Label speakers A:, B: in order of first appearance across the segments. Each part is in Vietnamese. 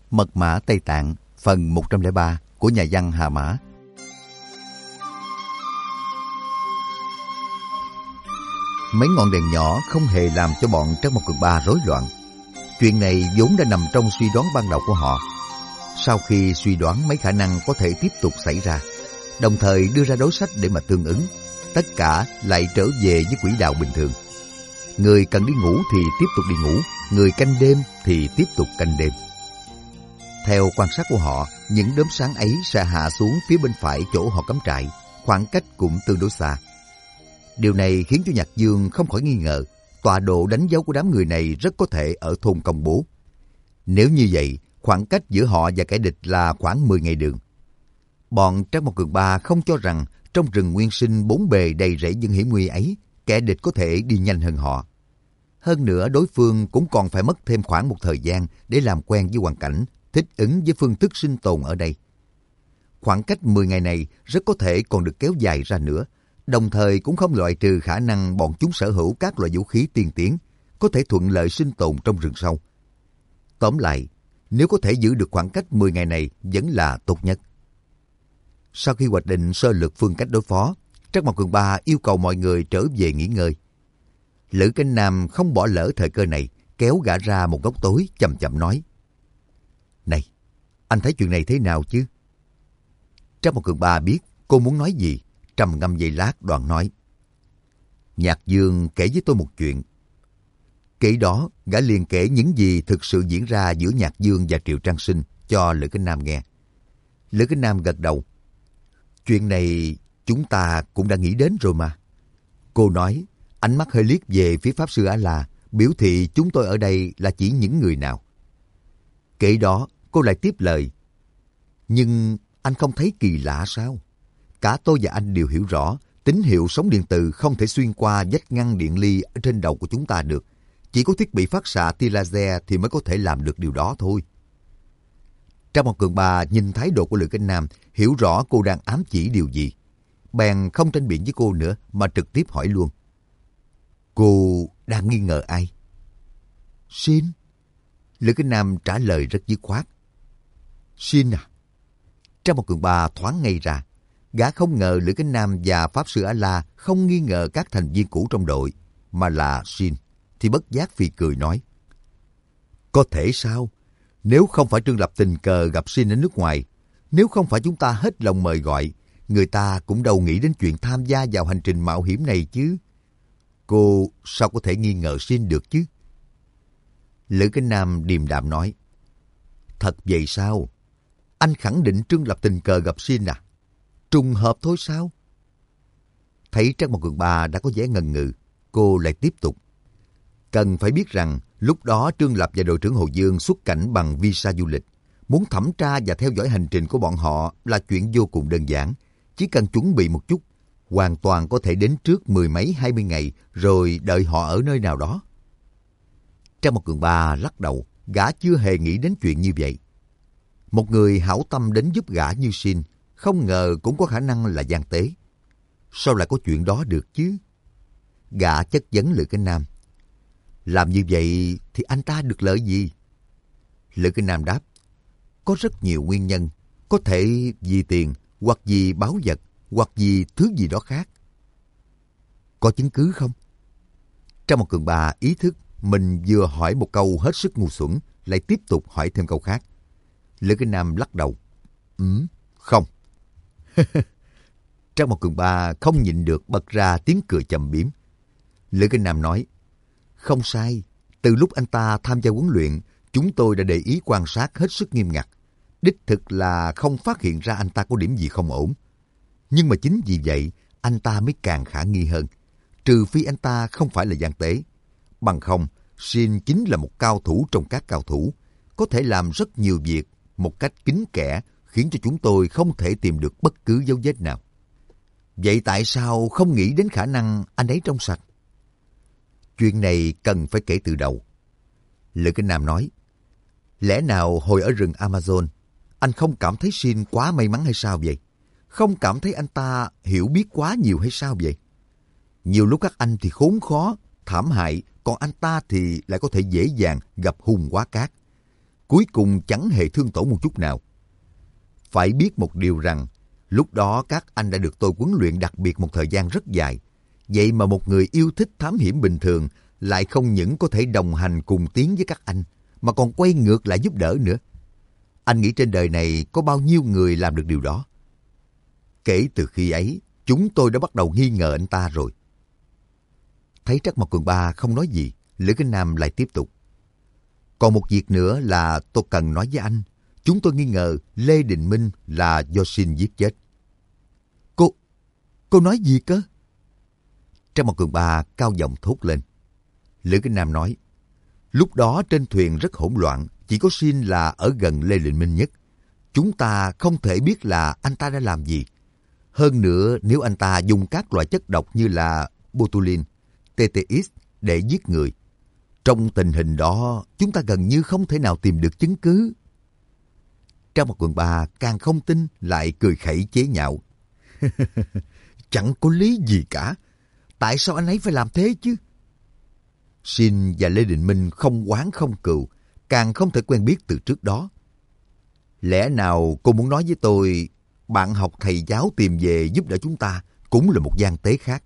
A: Mật mã Tây Tạng, phần 103 của nhà văn Hà Mã. Mấy ngọn đèn nhỏ không hề làm cho bọn Trắc Mộc Cường Ba rối loạn. Chuyện này vốn đã nằm trong suy đoán ban đầu của họ. Sau khi suy đoán mấy khả năng có thể tiếp tục xảy ra, đồng thời đưa ra đối sách để mà tương ứng, tất cả lại trở về với quỹ đạo bình thường. Người cần đi ngủ thì tiếp tục đi ngủ, người canh đêm thì tiếp tục canh đêm. Theo quan sát của họ, những đốm sáng ấy sẽ hạ xuống phía bên phải chỗ họ cắm trại, khoảng cách cũng tương đối xa. Điều này khiến cho Nhạc Dương không khỏi nghi ngờ, tọa độ đánh dấu của đám người này rất có thể ở thôn Công Bố. Nếu như vậy, khoảng cách giữa họ và kẻ địch là khoảng 10 ngày đường. Bọn Trắc Mộc Cường Ba không cho rằng trong rừng nguyên sinh bốn bề đầy rẫy những hiểm nguy ấy, kẻ địch có thể đi nhanh hơn họ. Hơn nữa, đối phương cũng còn phải mất thêm khoảng một thời gian để làm quen với hoàn cảnh, thích ứng với phương thức sinh tồn ở đây. Khoảng cách 10 ngày này rất có thể còn được kéo dài ra nữa, đồng thời cũng không loại trừ khả năng bọn chúng sở hữu các loại vũ khí tiên tiến, có thể thuận lợi sinh tồn trong rừng sâu. Tóm lại, nếu có thể giữ được khoảng cách 10 ngày này vẫn là tốt nhất. Sau khi hoạch định sơ lược phương cách đối phó, Trắc Mộc Cường Ba yêu cầu mọi người trở về nghỉ ngơi. Lữ Cánh Nam không bỏ lỡ thời cơ này, kéo gã ra một góc tối chậm chậm nói: "Này, anh thấy chuyện này thế nào chứ?" Trắc Mộc Cường Ba biết cô muốn nói gì, trầm ngâm giây lát đoạn nói: "Nhạc Dương kể với tôi một chuyện." Kể đó, gã liền kể những gì thực sự diễn ra giữa Nhạc Dương và Triệu Trang Sinh cho Lữ Cánh Nam nghe. Lữ Cánh Nam gật đầu: "Chuyện này chúng ta cũng đã nghĩ đến rồi mà." Cô nói, ánh mắt hơi liếc về phía Pháp Sư A-la, biểu thị chúng tôi ở đây là chỉ những người nào. Kể đó, cô lại tiếp lời: "Nhưng anh không thấy kỳ lạ sao? Cả tôi và anh đều hiểu rõ, tín hiệu sóng điện từ không thể xuyên qua vách ngăn điện ly ở trên đầu của chúng ta được. Chỉ có thiết bị phát xạ tia laser thì mới có thể làm được điều đó thôi." Trắc Mộc Cường Ba nhìn thái độ của Lữ Cánh Nam, hiểu rõ cô đang ám chỉ điều gì. Bèn không tranh biện với cô nữa mà trực tiếp hỏi luôn: "Cô đang nghi ngờ ai?" "Shin." Lữ Cánh Nam trả lời rất dứt khoát: "Shin à?" Trắc Mộc Cường Ba thoáng ngây ra. Gã không ngờ Lữ Cánh Nam và Pháp Sư A-la không nghi ngờ các thành viên cũ trong đội, mà là Shin, thì bất giác phì cười nói: "Có thể sao? Nếu không phải Trương Lập tình cờ gặp Shin ở nước ngoài, nếu không phải chúng ta hết lòng mời gọi, người ta cũng đâu nghĩ đến chuyện tham gia vào hành trình mạo hiểm này chứ. Cô sao có thể nghi ngờ Shin được chứ?" Lữ Cánh Nam điềm đạm nói: "Thật vậy sao? Anh khẳng định Trương Lập tình cờ gặp Shin à? Trùng hợp thôi sao?" Thấy Trắc Mộc Cường Ba đã có vẻ ngần ngừ, cô lại tiếp tục: "Cần phải biết rằng lúc đó Trương Lập và đội trưởng Hồ Dương xuất cảnh bằng visa du lịch. Muốn thẩm tra và theo dõi hành trình của bọn họ là chuyện vô cùng đơn giản. Chỉ cần chuẩn bị một chút, hoàn toàn có thể đến trước 10 mấy 20 ngày rồi đợi họ ở nơi nào đó." Trắc Mộc Cường Ba lắc đầu, gã chưa hề nghĩ đến chuyện như vậy. Một người hảo tâm đến giúp gã như Shin, không ngờ cũng có khả năng là gian tế. Sao lại có chuyện đó được chứ? Gã chất vấn Lữ Cánh Nam: "Làm như vậy thì anh ta được lợi gì?" Lữ Cánh Nam đáp: "Có rất nhiều nguyên nhân, có thể vì tiền, hoặc vì báu vật, hoặc vì thứ gì đó khác." "Có chứng cứ không?" Trắc Mộc Cường Ba ý thức mình vừa hỏi một câu hết sức ngu xuẩn, lại tiếp tục hỏi thêm câu khác. Lữ Cánh Nam lắc đầu: Không." Trắc Mộc Cường Ba không nhịn được bật ra tiếng cười châm biếm. Lữ Cánh Nam nói: "Không sai, từ lúc anh ta tham gia huấn luyện, chúng tôi đã để ý quan sát hết sức nghiêm ngặt. Đích thực là không phát hiện ra anh ta có điểm gì không ổn. Nhưng mà chính vì vậy, anh ta mới càng khả nghi hơn. Trừ phi anh ta không phải là gian tế. Bằng không, Shin chính là một cao thủ trong các cao thủ, có thể làm rất nhiều việc một cách kín kẽ, khiến cho chúng tôi không thể tìm được bất cứ dấu vết nào. Vậy tại sao không nghĩ đến khả năng anh ấy trong sạch?" "Chuyện này cần phải kể từ đầu." Lữ Cánh Nam nói: "Lẽ nào hồi ở rừng Amazon, anh không cảm thấy Shin quá may mắn hay sao vậy? Không cảm thấy anh ta hiểu biết quá nhiều hay sao vậy? Nhiều lúc các anh thì khốn khó, thảm hại, còn anh ta thì lại có thể dễ dàng gặp hung quá cát. cuối cùng chẳng hề thương tổn một chút nào. Phải biết một điều rằng, lúc đó các anh đã được tôi huấn luyện đặc biệt một thời gian rất dài. Vậy mà một người yêu thích thám hiểm bình thường lại không những có thể đồng hành cùng tiến với các anh, mà còn quay ngược lại giúp đỡ nữa. Anh nghĩ trên đời này có bao nhiêu người làm được điều đó? Kể từ khi ấy, chúng tôi đã bắt đầu nghi ngờ anh ta rồi. Thấy Trắc Mộc Cường Ba không nói gì, Lữ Kinh Nam lại tiếp tục. Còn một việc nữa là tôi cần nói với anh. Chúng tôi nghi ngờ Lê Đình Minh là do Shin giết chết. Cô nói gì cơ? Trắc Mộc Cường Ba cao giọng thốt lên. Lữ Kinh Nam nói, lúc đó trên thuyền rất hỗn loạn, chỉ có Shin là ở gần Lê Đình Minh nhất. Chúng ta không thể biết là anh ta đã làm gì. Hơn nữa, nếu anh ta dùng các loại chất độc như là botulin, TTX để giết người, trong tình hình đó, chúng ta gần như không thể nào tìm được chứng cứ. Trắc Mộc Cường Ba càng không tin, lại cười khẩy chế nhạo. Chẳng có lý gì cả. Tại sao anh ấy phải làm thế chứ? Shin và Lê Đình Minh không oán không cừu, càng không thể quen biết từ trước đó. Lẽ nào cô muốn nói với tôi, bạn học thầy giáo tìm về giúp đỡ chúng ta cũng là một gian tế khác?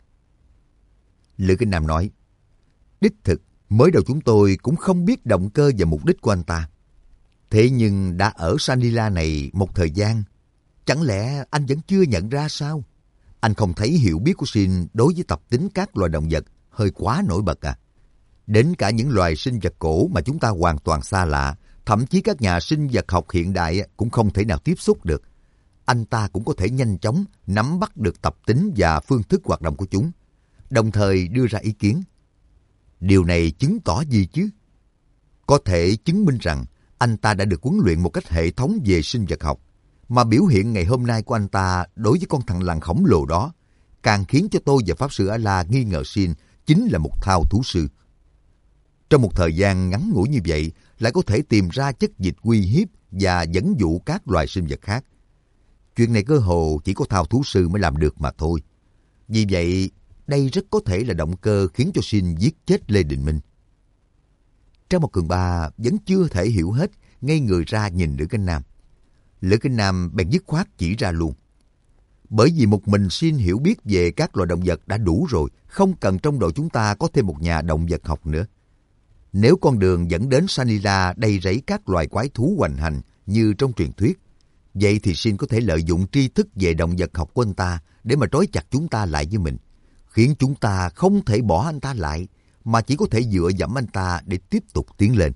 A: Lữ Kinh Nam nói, đích thực, mới đầu chúng tôi cũng không biết động cơ và mục đích của anh ta. Thế nhưng đã ở Sanila này một thời gian, chẳng lẽ anh vẫn chưa nhận ra sao? Anh không thấy hiểu biết của Shin đối với tập tính các loài động vật hơi quá nổi bật à? Đến cả những loài sinh vật cổ mà chúng ta hoàn toàn xa lạ, thậm chí các nhà sinh vật học hiện đại cũng không thể nào tiếp xúc được. Anh ta cũng có thể nhanh chóng nắm bắt được tập tính và phương thức hoạt động của chúng, đồng thời đưa ra ý kiến. Điều này chứng tỏ gì chứ? Có thể chứng minh rằng anh ta đã được huấn luyện một cách hệ thống về sinh vật học, mà biểu hiện ngày hôm nay của anh ta đối với con thằn lằn khổng lồ đó càng khiến cho tôi và Pháp Sư A-La nghi ngờ Shin chính là một thao thú sư. Trong một thời gian ngắn ngủi như vậy, lại có thể tìm ra chất dịch uy hiếp và dẫn dụ các loài sinh vật khác. Chuyện này cơ hồ chỉ có thao thú sư mới làm được mà thôi. Vì vậy, đây rất có thể là động cơ khiến cho Shin giết chết Lê Đình Minh. Trác Mộc Cường Ba vẫn chưa thể hiểu hết, ngây người ra nhìn Lữ Kinh Nam. Lữ Kinh Nam bèn dứt khoát chỉ ra luôn. Bởi vì một mình Shin hiểu biết về các loài động vật đã đủ rồi, không cần trong đội chúng ta có thêm một nhà động vật học nữa. Nếu con đường dẫn đến Sanila đầy rẫy các loài quái thú hoành hành như trong truyền thuyết, vậy thì Shin có thể lợi dụng tri thức về động vật học của anh ta để mà trói chặt chúng ta lại với mình, khiến chúng ta không thể bỏ anh ta lại, mà chỉ có thể dựa dẫm anh ta để tiếp tục tiến lên.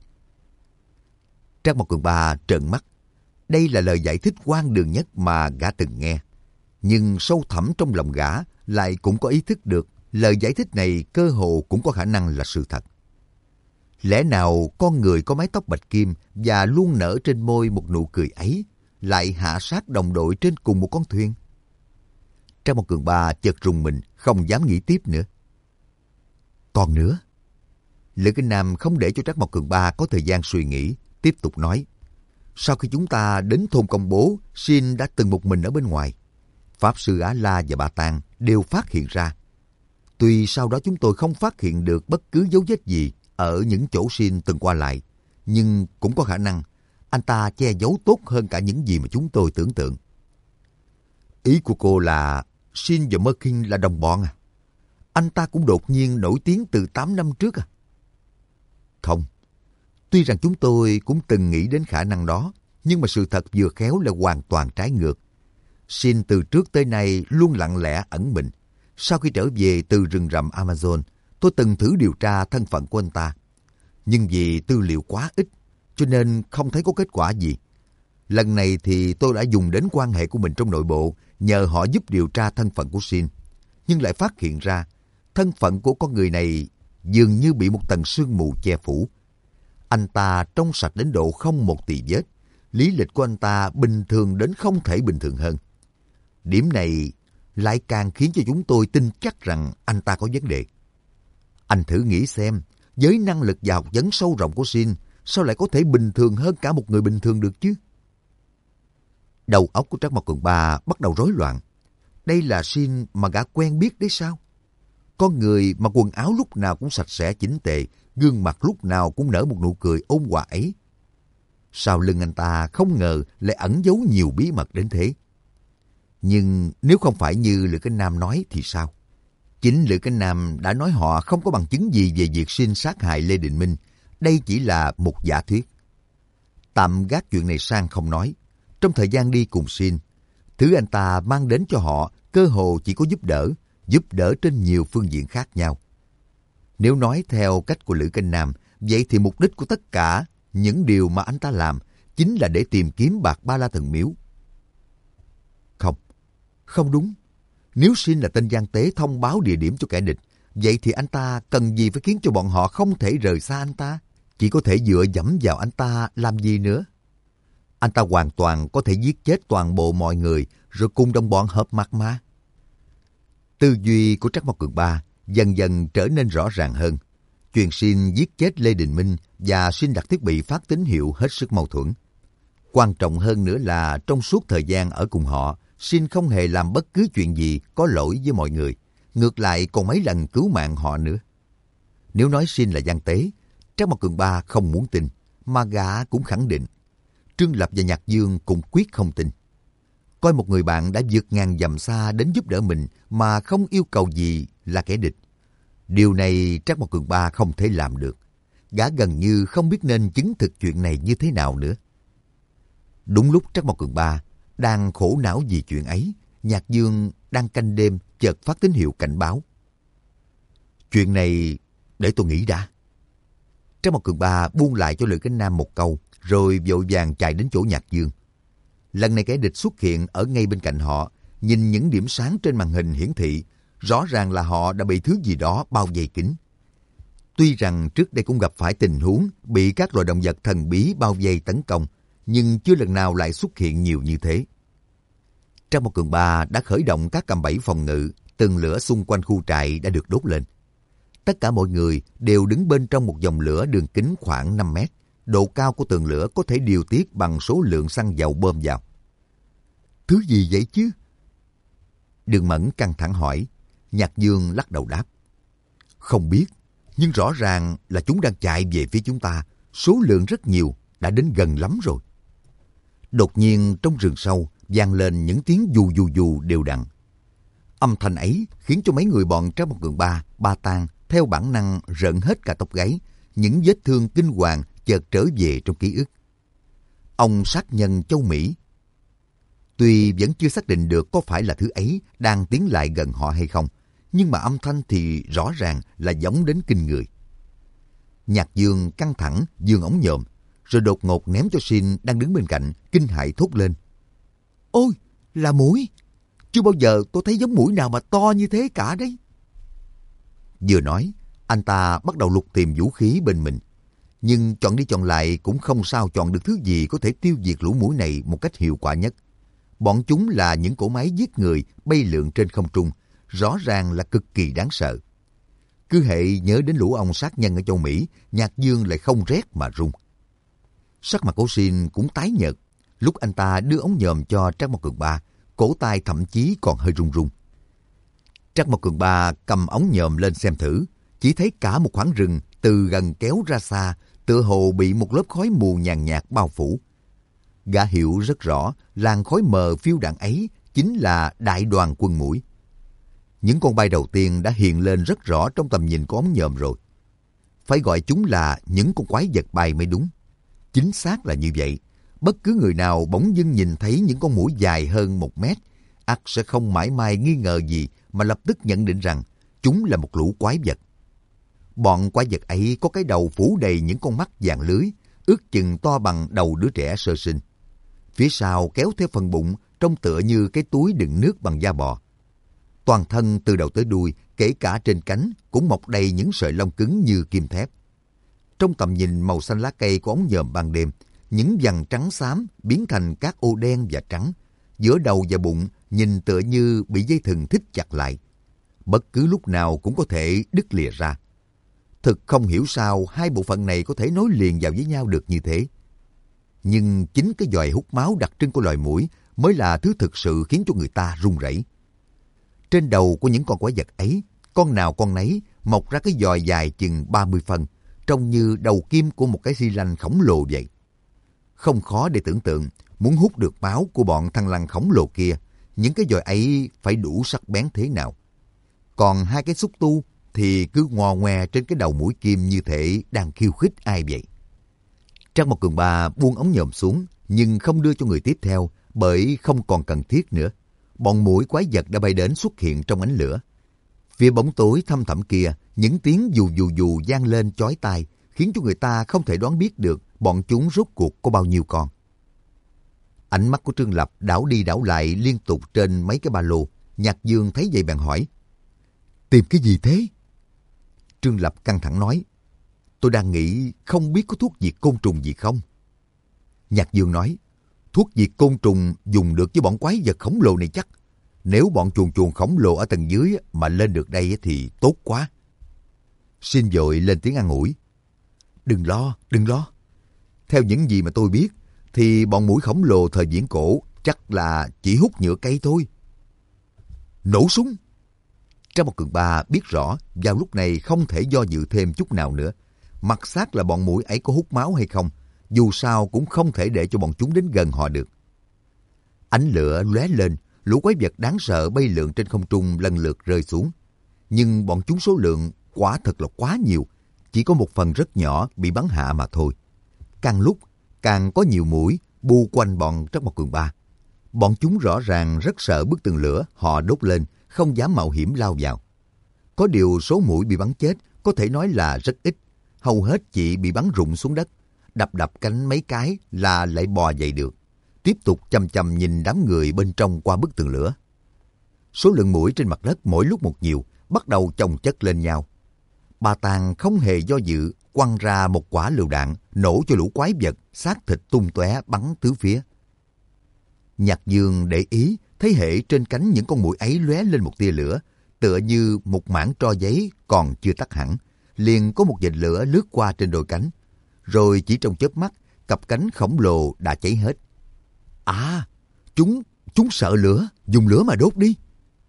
A: Trác Mộc Cường Ba trợn mắt. Đây là lời giải thích hoang đường nhất mà gã từng nghe. Nhưng sâu thẳm trong lòng gã lại cũng có ý thức được lời giải thích này cơ hồ cũng có khả năng là sự thật. Lẽ nào con người có mái tóc bạch kim và luôn nở trên môi một nụ cười ấy lại hạ sát đồng đội trên cùng một con thuyền? Trác Mộc Cường Ba chợt rùng mình, không dám nghĩ tiếp nữa. Còn nữa, Lữ Kinh Nam không để cho Trác Mộc Cường Ba có thời gian suy nghĩ, tiếp tục nói. Sau khi chúng ta đến thôn công bố, Shin đã từng một mình ở bên ngoài. Pháp Sư Á-La và Bà Tàng đều phát hiện ra. Tuy sau đó chúng tôi không phát hiện được bất cứ dấu vết gì ở những chỗ Shin từng qua lại, nhưng cũng có khả năng anh ta che giấu tốt hơn cả những gì mà chúng tôi tưởng tượng. Ý của cô là Shin và Merkin là đồng bọn à? Anh ta cũng đột nhiên nổi tiếng từ 8 năm trước à? Không. Tuy rằng chúng tôi cũng từng nghĩ đến khả năng đó, nhưng mà sự thật vừa khéo là hoàn toàn trái ngược. Shin từ trước tới nay luôn lặng lẽ ẩn mình. Sau khi trở về từ rừng rậm Amazon, tôi từng thử điều tra thân phận của anh ta. Nhưng vì tư liệu quá ít, cho nên không thấy có kết quả gì. Lần này thì tôi đã dùng đến quan hệ của mình trong nội bộ, nhờ họ giúp điều tra thân phận của Shin. Nhưng lại phát hiện ra, thân phận của con người này dường như bị một tầng sương mù che phủ. Anh ta trong sạch đến độ không một tì vết. Lý lịch của anh ta bình thường đến không thể bình thường hơn. Điểm này lại càng khiến cho chúng tôi tin chắc rằng anh ta có vấn đề. Anh thử nghĩ xem, với năng lực và học vấn sâu rộng của Shin, sao lại có thể bình thường hơn cả một người bình thường được chứ? Đầu óc của Trác Mộc Cường Ba bắt đầu rối loạn. Đây là Shin mà gã quen biết đấy sao? Con người mà quần áo lúc nào cũng sạch sẽ chỉnh tề, gương mặt lúc nào cũng nở một nụ cười ôn hòa ấy. Sau lưng anh ta không ngờ lại ẩn giấu nhiều bí mật đến thế. Nhưng nếu không phải như Lữ Cánh Nam nói thì sao? Chính Lữ Cánh Nam đã nói họ không có bằng chứng gì về việc Sin sát hại Lê Đình Minh. Đây chỉ là một giả thuyết. Tạm gác chuyện này sang không nói. Trong thời gian đi cùng Sin, thứ anh ta mang đến cho họ cơ hồ chỉ có giúp đỡ trên nhiều phương diện khác nhau. Nếu nói theo cách của Lữ Cánh Nam, vậy thì mục đích của tất cả những điều mà anh ta làm chính là để tìm kiếm bạc Ba La Thần Miếu. Không đúng. Nếu Sin là tên gian tế thông báo địa điểm cho kẻ địch, vậy thì anh ta cần gì phải khiến cho bọn họ không thể rời xa anh ta? Chỉ có thể dựa dẫm vào anh ta làm gì nữa? Anh ta hoàn toàn có thể giết chết toàn bộ mọi người rồi cùng đồng bọn hợp mặt mà. Tư duy của Trắc Mộc Cường Ba dần dần trở nên rõ ràng hơn. Chuyện Sin giết chết Lê Đình Minh và Sin đặt thiết bị phát tín hiệu hết sức mâu thuẫn. Quan trọng hơn nữa là trong suốt thời gian ở cùng họ, Sin không hề làm bất cứ chuyện gì có lỗi với mọi người. Ngược lại còn mấy lần cứu mạng họ nữa. Nếu nói Sin là gian tế, Trắc Mộc Cường Ba không muốn tin, mà gã cũng khẳng định. Trương Lập và Nhạc Dương cũng quyết không tin. Coi một người bạn đã vượt ngàn dặm xa đến giúp đỡ mình mà không yêu cầu gì là kẻ địch. Điều này Trắc Mộc Cường Ba không thể làm được. Gã gần như không biết nên chứng thực chuyện này như thế nào nữa. Đúng lúc Trắc Mộc Cường Ba đang khổ não vì chuyện ấy, Nhạc Dương đang canh đêm chợt phát tín hiệu cảnh báo. Chuyện này để tôi nghĩ đã. Trắc Mộc Cường Ba buông lại cho Lữ Cánh Nam một câu, rồi vội vàng chạy đến chỗ Nhạc Dương. Lần này kẻ địch xuất hiện ở ngay bên cạnh họ, nhìn những điểm sáng trên màn hình hiển thị, rõ ràng là họ đã bị thứ gì đó bao vây kín. Tuy rằng trước đây cũng gặp phải tình huống bị các loài động vật thần bí bao vây tấn công, nhưng chưa lần nào lại xuất hiện nhiều như thế. Trắc Mộc Cường Ba đã khởi động các cạm bẫy phòng ngự, tường lửa xung quanh khu trại đã được đốt lên. Tất cả mọi người đều đứng bên trong một dòng lửa đường kính khoảng 5 mét. Độ cao của tường lửa có thể điều tiết bằng số lượng xăng dầu bơm vào. Thứ gì vậy chứ? Đường Mẫn căng thẳng hỏi. Nhạc Dương lắc đầu đáp. Không biết, nhưng rõ ràng là chúng đang chạy về phía chúng ta. Số lượng rất nhiều, đã đến gần lắm rồi. Đột nhiên trong rừng sâu vang lên những tiếng dù dù dù đều đặn. Âm thanh ấy khiến cho mấy người bọn Trắc Mộc Cường Ba, Ba Tang theo bản năng rợn hết cả tóc gáy. Những vết thương kinh hoàng chợt trở về trong ký ức. Ông sát nhân Châu Mỹ. Tuy vẫn chưa xác định được có phải là thứ ấy đang tiến lại gần họ hay không, nhưng mà âm thanh thì rõ ràng là giống đến kinh người. Nhạc Dương căng thẳng giương ống nhòm, rồi đột ngột ném cho Sin đang đứng bên cạnh, kinh hãi thốt lên. Ôi, là muỗi! Chưa bao giờ tôi thấy giống muỗi nào mà to như thế cả đấy. Vừa nói, anh ta bắt đầu lục tìm vũ khí bên mình. Nhưng chọn đi chọn lại cũng không sao chọn được thứ gì có thể tiêu diệt lũ muỗi này một cách hiệu quả nhất. Bọn chúng là những cỗ máy giết người bay lượn trên không trung, rõ ràng là cực kỳ đáng sợ. Cứ hệ nhớ đến lũ ong sát nhân ở châu Mỹ, Nhạc Dương lại không rét mà run. Sắc mặt của Sin cũng tái nhợt. Lúc anh ta đưa ống nhòm cho Trắc Mộc Cường Ba, cổ tay thậm chí còn hơi run run. Trắc Mộc Cường Ba cầm ống nhòm lên xem thử, chỉ thấy cả một khoảng rừng từ gần kéo ra xa, tựa hồ bị một lớp khói mù nhàn nhạt bao phủ. Gã hiểu rất rõ, làn khói mờ phiêu đạn ấy chính là đại đoàn quân muỗi. Những con bay đầu tiên đã hiện lên rất rõ trong tầm nhìn của ống nhòm rồi. Phải gọi chúng là những con quái vật bay mới đúng. Chính xác là như vậy. Bất cứ người nào bỗng dưng nhìn thấy những con muỗi dài hơn 1 mét, ắt sẽ không mãi may nghi ngờ gì mà lập tức nhận định rằng chúng là một lũ quái vật. Bọn quái vật ấy có cái đầu phủ đầy những con mắt vàng lưới, ước chừng to bằng đầu đứa trẻ sơ sinh. Phía sau kéo theo phần bụng trông tựa như cái túi đựng nước bằng da bò. Toàn thân từ đầu tới đuôi, kể cả trên cánh, cũng mọc đầy những sợi lông cứng như kim thép. Trong tầm nhìn màu xanh lá cây của ống nhòm ban đêm, những vằn trắng xám biến thành các ô đen và trắng. Giữa đầu và bụng nhìn tựa như bị dây thừng thít chặt lại. Bất cứ lúc nào cũng có thể đứt lìa ra. Thực không hiểu sao hai bộ phận này có thể nối liền vào với nhau được như thế. Nhưng chính cái giòi hút máu đặc trưng của loài muỗi mới là thứ thực sự khiến cho người ta run rẩy. Trên đầu của những con quái vật ấy, con nào con nấy mọc ra cái giòi dài chừng 30 phân, trông như đầu kim của một cái xi lanh khổng lồ vậy. Không khó để tưởng tượng, muốn hút được máu của bọn thằn lằn khổng lồ kia, những cái dòi ấy phải đủ sắc bén thế nào. Còn hai cái xúc tu thì cứ ngò ngoe trên cái đầu mũi kim như thể đang khiêu khích ai vậy. Trang một Cường Ba buông ống nhòm xuống, nhưng không đưa cho người tiếp theo bởi không còn cần thiết nữa. Bọn muỗi quái vật đã bay đến xuất hiện trong ánh lửa. Phía bóng tối thăm thẳm kia, những tiếng dù dù dù vang lên chói tai, khiến cho người ta không thể đoán biết được bọn chúng rốt cuộc có bao nhiêu con. Ánh mắt của Trương Lập đảo đi đảo lại liên tục trên mấy cái ba lô. Nhạc Dương thấy vậy bèn hỏi: tìm cái gì thế? Trương Lập căng thẳng nói: tôi đang nghĩ không biết có thuốc diệt côn trùng gì không. Nhạc Dương nói: thuốc diệt côn trùng dùng được với bọn quái vật khổng lồ này chắc. Nếu bọn chuồn chuồn khổng lồ ở tầng dưới mà lên được đây thì tốt quá. Xin vội lên tiếng an ủi: đừng lo. Theo những gì mà tôi biết thì bọn muỗi khổng lồ thời viễn cổ chắc là chỉ hút nhựa cây thôi. Nổ súng! Trang một Cường Ba biết rõ vào lúc này không thể do dự thêm chút nào nữa. Mặc xác là bọn muỗi ấy có hút máu hay không, dù sao cũng không thể để cho bọn chúng đến gần họ được. Ánh lửa lóe lên, lũ quái vật đáng sợ bay lượn trên không trung lần lượt rơi xuống. Nhưng bọn chúng số lượng quả thật là quá nhiều, chỉ có một phần rất nhỏ bị bắn hạ mà thôi. Càng lúc càng có nhiều muỗi bu quanh bọn Trắc Mộc Cường Ba. Bọn chúng rõ ràng rất sợ bức tường lửa họ đốt lên, không dám mạo hiểm lao vào. Có điều số muỗi bị bắn chết có thể nói là rất ít, hầu hết chỉ bị bắn rụng xuống đất, đập cánh mấy cái là lại bò dậy được, tiếp tục chằm chằm nhìn đám người bên trong qua bức tường lửa. Số lượng muỗi trên mặt đất mỗi lúc một nhiều, bắt đầu chồng chất lên nhau. Bà Tàng không hề do dự, quăng ra một quả lựu đạn, nổ cho lũ quái vật, xác thịt tung tóe bắn tứ phía. Nhạc Dương để ý, thấy hệ trên cánh những con muỗi ấy lóe lên một tia lửa, tựa như một mảng tro giấy còn chưa tắt hẳn, liền có một vệt lửa lướt qua trên đôi cánh, rồi chỉ trong chớp mắt, cặp cánh khổng lồ đã cháy hết. À, chúng sợ lửa, dùng lửa mà đốt đi.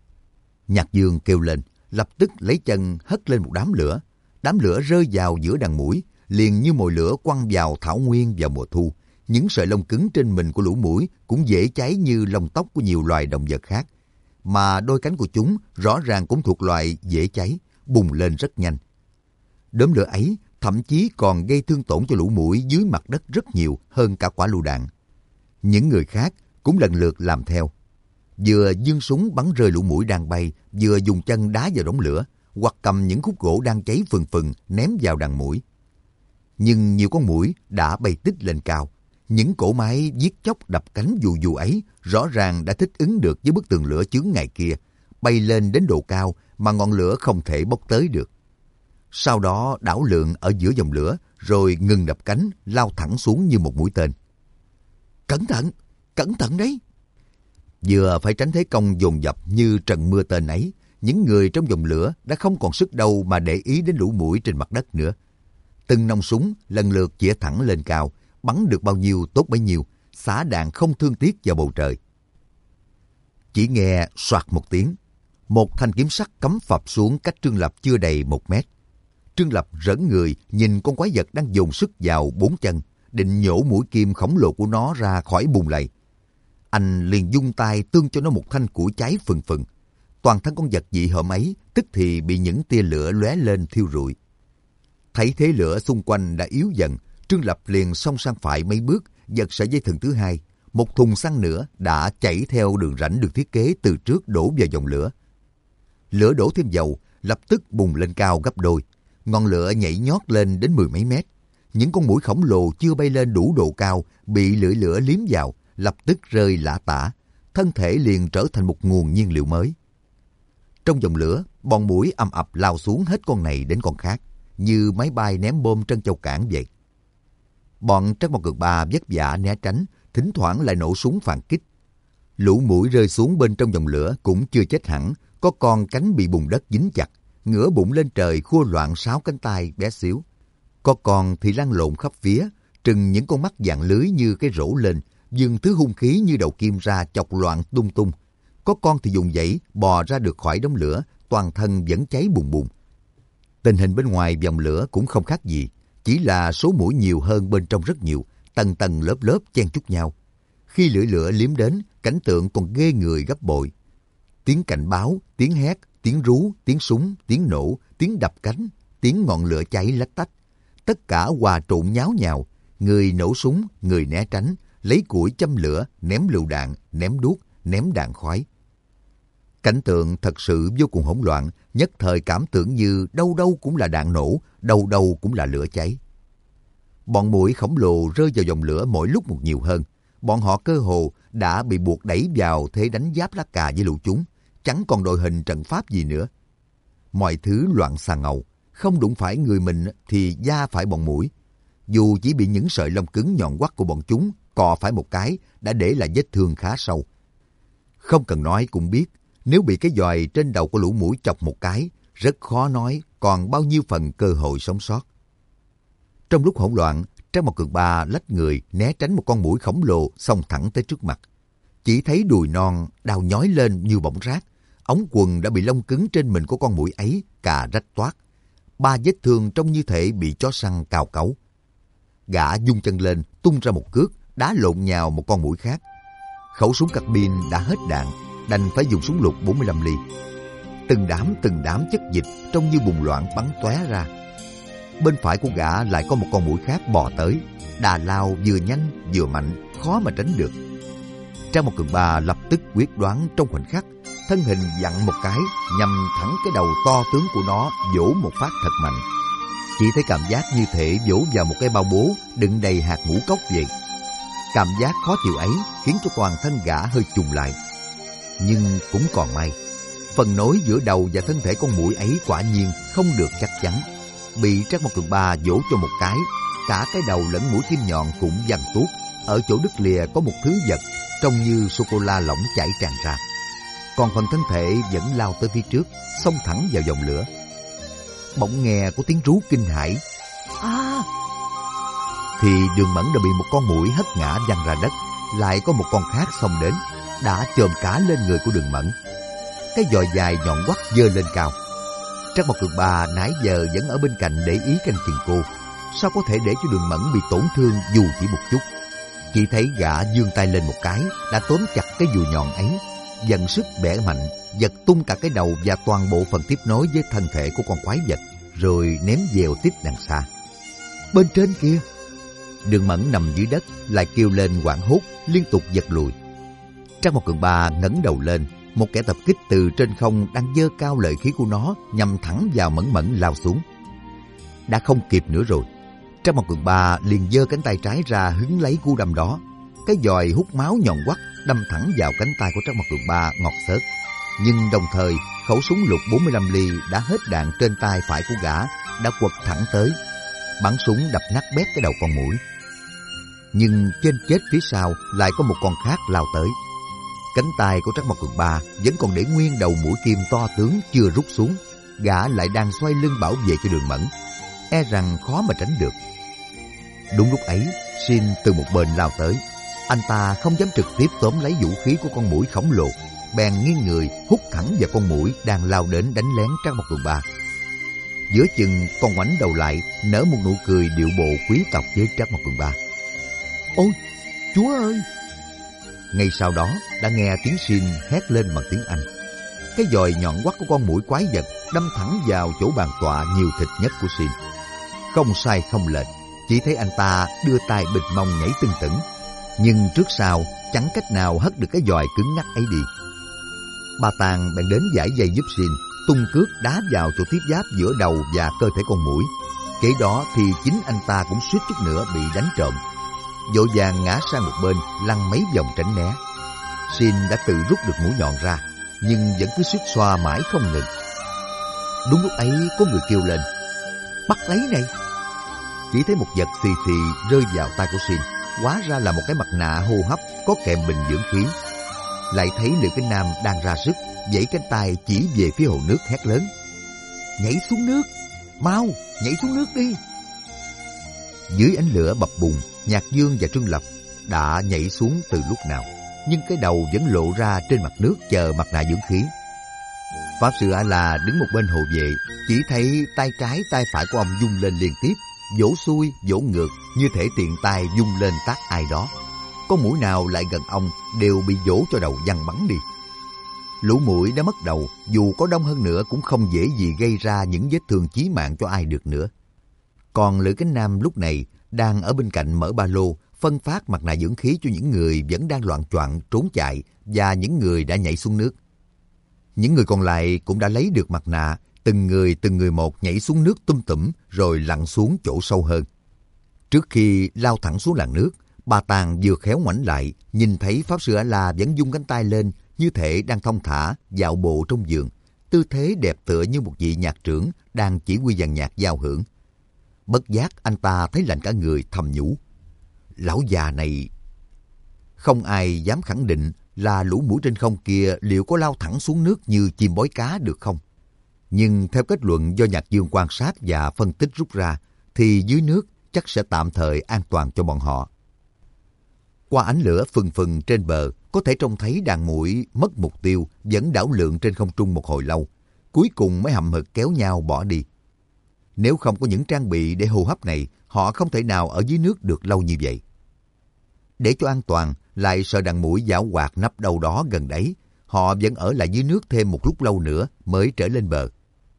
A: Nhạc Dương kêu lên, lập tức lấy chân hất lên một đám lửa. Đám lửa rơi vào giữa đàn muỗi, liền như mồi lửa quăng vào thảo nguyên vào mùa thu. Những sợi lông cứng trên mình của lũ muỗi cũng dễ cháy như lông tóc của nhiều loài động vật khác. Mà đôi cánh của chúng rõ ràng cũng thuộc loài dễ cháy, bùng lên rất nhanh. Đốm lửa ấy thậm chí còn gây thương tổn cho lũ muỗi dưới mặt đất rất nhiều hơn cả quả lựu đạn. Những người khác cũng lần lượt làm theo. Vừa giương súng bắn rơi lũ muỗi đang bay, vừa dùng chân đá vào đống lửa, hoặc cầm những khúc gỗ đang cháy phừng phừng ném vào đàn muỗi. Nhưng nhiều con muỗi đã bay tích lên cao. Những cỗ máy giết chóc đập cánh dù dù ấy rõ ràng đã thích ứng được với bức tường lửa chướng ngại kia, bay lên đến độ cao mà ngọn lửa không thể bốc tới được. Sau đó đảo lượn ở giữa dòng lửa, rồi ngừng đập cánh, lao thẳng xuống như một mũi tên. Cẩn thận đấy! Vừa phải tránh thế công dồn dập như trận mưa tên ấy, những người trong dòng lửa đã không còn sức đâu mà để ý đến lũ muỗi trên mặt đất nữa. Từng nòng súng lần lượt chĩa thẳng lên cao, bắn được bao nhiêu tốt bấy nhiêu, xả đạn không thương tiếc vào bầu trời. Chỉ nghe soạt một tiếng, một thanh kiếm sắt cắm phập xuống cách Trương Lập chưa đầy 1 mét. Trương Lập rỡn người nhìn con quái vật đang dồn sức vào 4 chân, định nhổ mũi kim khổng lồ của nó ra khỏi bùn lầy. Anh liền dung tay tương cho nó một thanh củi cháy phừng phừng. Toàn thân con vật dị hợm ấy tức thì bị những tia lửa lóe lên thiêu rụi. Thấy thế lửa xung quanh đã yếu dần, Trương Lập liền xông sang phải mấy bước, giật sợi dây thừng thứ hai. Một thùng xăng nữa đã chảy theo đường rãnh được thiết kế từ trước đổ vào dòng lửa. Lửa đổ thêm dầu, lập tức bùng lên cao gấp đôi. Ngọn lửa nhảy nhót lên đến 10 mấy mét. Những con muỗi khổng lồ chưa bay lên đủ độ cao, bị lưỡi lửa liếm vào, lập tức rơi lả tả. Thân thể liền trở thành một nguồn nhiên liệu mới. Trong dòng lửa, bọn muỗi ầm ập lao xuống hết con này đến con khác, như máy bay ném bom Trân Châu Cảng vậy. Bọn Trắc Mộc Cường Ba vất vả né tránh, thỉnh thoảng lại nổ súng phản kích. Lũ muỗi rơi xuống bên trong dòng lửa cũng chưa chết hẳn, có con cánh bị bùn đất dính chặt, ngửa bụng lên trời khua loạn 6 cánh tay bé xíu. Có con thì lăn lộn khắp phía, trừng những con mắt dạng lưới như cái rổ lên, dừng thứ hung khí như đầu kim ra chọc loạn tung tung. Có con thì dùng dãy bò ra được khỏi đống lửa, toàn thân vẫn cháy bùng bùng. Tình hình bên ngoài vòng lửa cũng không khác gì, chỉ là số muỗi nhiều hơn bên trong rất nhiều, tầng tầng lớp lớp chen chúc nhau. Khi lưỡi lửa liếm đến, cảnh tượng còn ghê người gấp bội. Tiếng cảnh báo, tiếng hét, tiếng rú, tiếng súng, tiếng nổ, tiếng đập cánh, tiếng ngọn lửa cháy lách tách. Tất cả hòa trộn nháo nhào, người nổ súng, người né tránh, lấy củi châm lửa, ném lựu đạn, ném đuốc, ném đạn khói. Cảnh tượng thật sự vô cùng hỗn loạn, nhất thời cảm tưởng như đâu đâu cũng là đạn nổ, đâu đâu cũng là lửa cháy. Bọn muỗi khổng lồ rơi vào dòng lửa mỗi lúc một nhiều hơn. Bọn họ cơ hồ đã bị buộc đẩy vào thế đánh giáp lá cà với lũ chúng, chẳng còn đội hình trận pháp gì nữa. Mọi thứ loạn xà ngầu, không đụng phải người mình thì da phải bọn muỗi. Dù chỉ bị những sợi lông cứng nhọn quắt của bọn chúng cọ phải một cái đã để lại vết thương khá sâu. Không cần nói cũng biết, nếu bị cái giòi trên đầu của lũ muỗi chọc một cái, rất khó nói còn bao nhiêu phần cơ hội sống sót. Trong lúc hỗn loạn, Trác Mộc Cường Ba lách người né tránh một con muỗi khổng lồ xông thẳng tới trước mặt. Chỉ thấy đùi non đau nhói lên như bỏng rát, ống quần đã bị lông cứng trên mình của con muỗi ấy cà rách toát. 3 vết thương trông như thể bị chó săn cào cấu. Gã dung chân lên, tung ra một cước, đá lộn nhào một con muỗi khác. Khẩu súng carbine đã hết đạn, đành phải dùng súng lục 45 ly. Từng đám chất dịch trông như bùng loạn bắn tóe ra. Bên phải của gã lại có một con muỗi khác bò tới, đà lao vừa nhanh vừa mạnh, khó mà tránh được. Trác Mộc Cường Ba lập tức quyết đoán trong khoảnh khắc, thân hình vặn một cái, nhằm thẳng cái đầu to tướng của nó, vỗ một phát thật mạnh. Chỉ thấy cảm giác như thể vỗ vào một cái bao bố đựng đầy hạt ngũ cốc vậy. Cảm giác khó chịu ấy khiến cho toàn thân gã hơi chùng lại. Nhưng cũng còn may, phần nối giữa đầu và thân thể con muỗi ấy quả nhiên không được chắc chắn. Bị Trác Mộc Cường Ba vỗ cho một cái, cả cái đầu lẫn mũi kim nhọn cũng văng tuốt. Ở chỗ đứt lìa có một thứ vật trông như sô-cô-la lỏng chảy tràn ra. Còn phần thân thể vẫn lao tới phía trước, xông thẳng vào dòng lửa. Bỗng nghe có tiếng rú kinh hãi. Thì Đường Mẫn đã bị một con muỗi hất ngã văng ra đất. Lại có một con khác xông đến, đã chồm cả lên người của Đường Mẫn. Cái giòi dài nhọn quắt giơ lên cao. Trác Mộc Cường Ba nãy giờ vẫn ở bên cạnh để ý canh chừng cô, sao có thể để cho Đường Mẫn bị tổn thương dù chỉ một chút. Chỉ thấy gã giương tay lên một cái, đã tóm chặt cái dùi nhọn ấy, dần sức bẻ mạnh, giật tung cả cái đầu và toàn bộ phần tiếp nối với thân thể của con quái vật, rồi ném dèo tiếp đằng xa. Bên trên kia, Đường Mẫn nằm dưới đất lại kêu lên hoảng hốt, liên tục giật lùi. Trác Mộc Cường Ba ngẩng đầu lên, một kẻ tập kích từ trên không đang giơ cao lợi khí của nó nhằm thẳng vào Mẫn Mẫn lao xuống. Đã không kịp nữa rồi. Trác Mộc Cường Ba liền giơ cánh tay trái ra hứng lấy cú đâm đó. Cái giòi hút máu nhọn quắt đâm thẳng vào cánh tay của Trác Mộc Cường Ba ngọt xớt. Nhưng đồng thời, khẩu súng lục 45 ly đã hết đạn trên tay phải của gã đã quật thẳng tới. Bắn súng đập nát bét cái đầu con muỗi. Nhưng trên chết phía sau lại có một con khác lao tới. Cánh tay của Trác Mộc Cường Ba vẫn còn để nguyên đầu mũi kim to tướng chưa rút xuống. Gã lại đang xoay lưng bảo vệ cho Đường Mẫn, e rằng khó mà tránh được. Đúng lúc ấy, Shin từ một bên lao tới. Anh ta không dám trực tiếp tóm lấy vũ khí của con muỗi khổng lồ, bèn nghiêng người hút thẳng vào con muỗi đang lao đến đánh lén Trác Mộc Cường Ba. Giữa chừng con ngoảnh đầu lại, nở một nụ cười điệu bộ quý tộc với Trác Mộc Cường Ba. Ôi, Chúa ơi! Ngay sau đó đã nghe tiếng Shin hét lên bằng tiếng Anh. Cái giòi nhọn quắt của con muỗi quái vật đâm thẳng vào chỗ bàn tọa nhiều thịt nhất của Shin. Không sai không lệch, chỉ thấy anh ta đưa tay bịt mông nhảy tưng tửng, nhưng trước sau chẳng cách nào hất được cái giòi cứng ngắc ấy đi. Ba Tàng bèn đến giải dây giúp Shin, tung cước đá vào chỗ tiếp giáp giữa đầu và cơ thể con muỗi. Kế đó thì chính anh ta cũng suýt chút nữa bị đánh trộm, vội vàng ngã sang một bên, lăn mấy vòng tránh né. Shin đã tự rút được mũi nhọn ra, nhưng vẫn cứ suýt xoa mãi không ngừng. Đúng lúc ấy có người kêu lên, bắt lấy này. Chỉ thấy một vật xì xì rơi vào tay của Shin, hóa ra là một cái mặt nạ hô hấp có kèm bình dưỡng khí. Lại thấy Liễu Kinh Nam đang ra sức, vẫy cánh tay chỉ về phía hồ nước hét lớn, nhảy xuống nước, mau, nhảy xuống nước đi. Dưới ánh lửa bập bùng, Nhạc Dương và Trương Lập đã nhảy xuống từ lúc nào, nhưng cái đầu vẫn lộ ra trên mặt nước chờ mặt nạ dưỡng khí. Pháp sư A La đứng một bên hộ vệ, chỉ thấy tay trái tay phải của ông rung lên liên tiếp, vỗ xuôi, vỗ ngược, như thể tiện tay vung lên tát ai đó. Có mũi nào lại gần ông đều bị vỗ cho đầu văng bắn đi. Lũ muỗi đã mất đầu, dù có đông hơn nữa cũng không dễ gì gây ra những vết thương chí mạng cho ai được nữa. Còn Lữ Cánh Nam lúc này đang ở bên cạnh mở ba lô, phân phát mặt nạ dưỡng khí cho những người vẫn đang loạng choạng trốn chạy và những người đã nhảy xuống nước. Những người còn lại cũng đã lấy được mặt nạ, từng người một nhảy xuống nước tum tủm rồi lặn xuống chỗ sâu hơn. Trước khi lao thẳng xuống làn nước, Ba Tàng vừa khéo ngoảnh lại, nhìn thấy Pháp Sư A-la vẫn vung cánh tay lên như thể đang thong thả dạo bộ trong vườn, tư thế đẹp tựa như một vị nhạc trưởng đang chỉ huy dàn nhạc giao hưởng. Bất giác anh ta thấy lạnh cả người, thầm nhủ: lão già này. Không ai dám khẳng định là lũ muỗi trên không kia liệu có lao thẳng xuống nước như chim bói cá được không. Nhưng theo kết luận do Nhạc Dương quan sát và phân tích rút ra, thì dưới nước chắc sẽ tạm thời an toàn cho bọn họ. Qua ánh lửa phừng phừng trên bờ, có thể trông thấy đàn muỗi mất mục tiêu vẫn đảo lượn trên không trung một hồi lâu, cuối cùng mới hậm hực kéo nhau bỏ đi. Nếu không có những trang bị để hô hấp này, họ không thể nào ở dưới nước được lâu như vậy. Để cho an toàn, lại sợ đàn muỗi giảo hoạt nấp đâu đó gần đấy, họ vẫn ở lại dưới nước thêm một lúc lâu nữa mới trở lên bờ.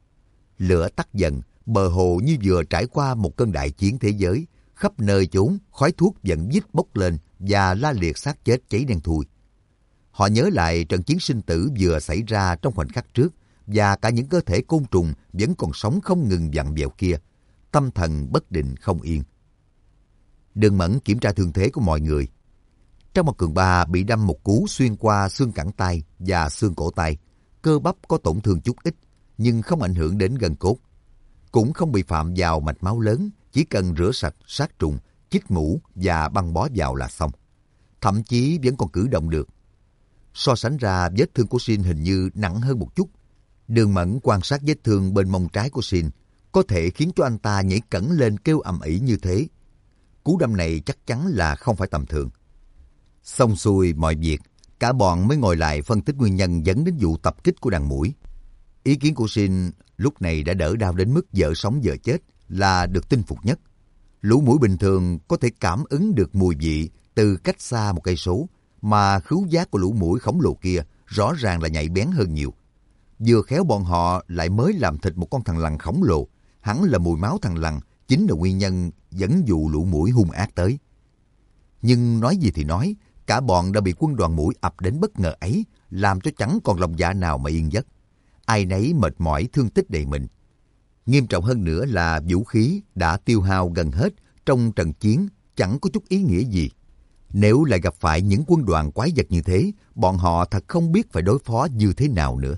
A: Lửa tắt dần, bờ hồ như vừa trải qua một cơn đại chiến thế giới, khắp nơi chốn khói thuốc vẫn vít bốc lên và la liệt xác chết cháy đen thui. Họ nhớ lại trận chiến sinh tử vừa xảy ra trong khoảnh khắc trước, và cả những cơ thể côn trùng vẫn còn sống không ngừng vặn vẹo kia, tâm thần bất định không yên. Đường Mẫn kiểm tra thương thế của mọi người. Trang Mộc Cường Ba bị đâm một cú xuyên qua xương cẳng tay và xương cổ tay, cơ bắp có tổn thương chút ít, nhưng không ảnh hưởng đến gân cốt. Cũng không bị phạm vào mạch máu lớn, chỉ cần rửa sạch, sát trùng, chích mũ và băng bó vào là xong. Thậm chí vẫn còn cử động được. So sánh ra, vết thương của Shin hình như nặng hơn một chút. Đường Mẫn quan sát vết thương bên mông trái của Shin, có thể khiến cho anh ta nhảy cẫng lên kêu ầm ĩ như thế. Cú đâm này chắc chắn là không phải tầm thường. Xong xuôi mọi việc, cả bọn mới ngồi lại phân tích nguyên nhân dẫn đến vụ tập kích của đàn muỗi. Ý kiến của Shin lúc này đã đỡ đau đến mức vợ sống vợ chết là được tin phục nhất. Lũ muỗi bình thường có thể cảm ứng được mùi vị từ cách xa 1 cây số, mà khứu giác của lũ muỗi khổng lồ kia rõ ràng là nhạy bén hơn nhiều. Vừa khéo bọn họ lại mới làm thịt một con thằn lằn khổng lồ, hẳn là mùi máu thằn lằn chính là nguyên nhân dẫn dụ lũ muỗi hung ác tới. Nhưng nói gì thì nói, cả bọn đã bị quân đoàn muỗi ập đến bất ngờ ấy, làm cho chẳng còn lòng dạ nào mà yên giấc. Ai nấy mệt mỏi, thương tích đầy mình. Nghiêm trọng hơn nữa là vũ khí đã tiêu hao gần hết trong trận chiến, chẳng có chút ý nghĩa gì. Nếu lại gặp phải những quân đoàn quái vật như thế, bọn họ thật không biết phải đối phó như thế nào nữa.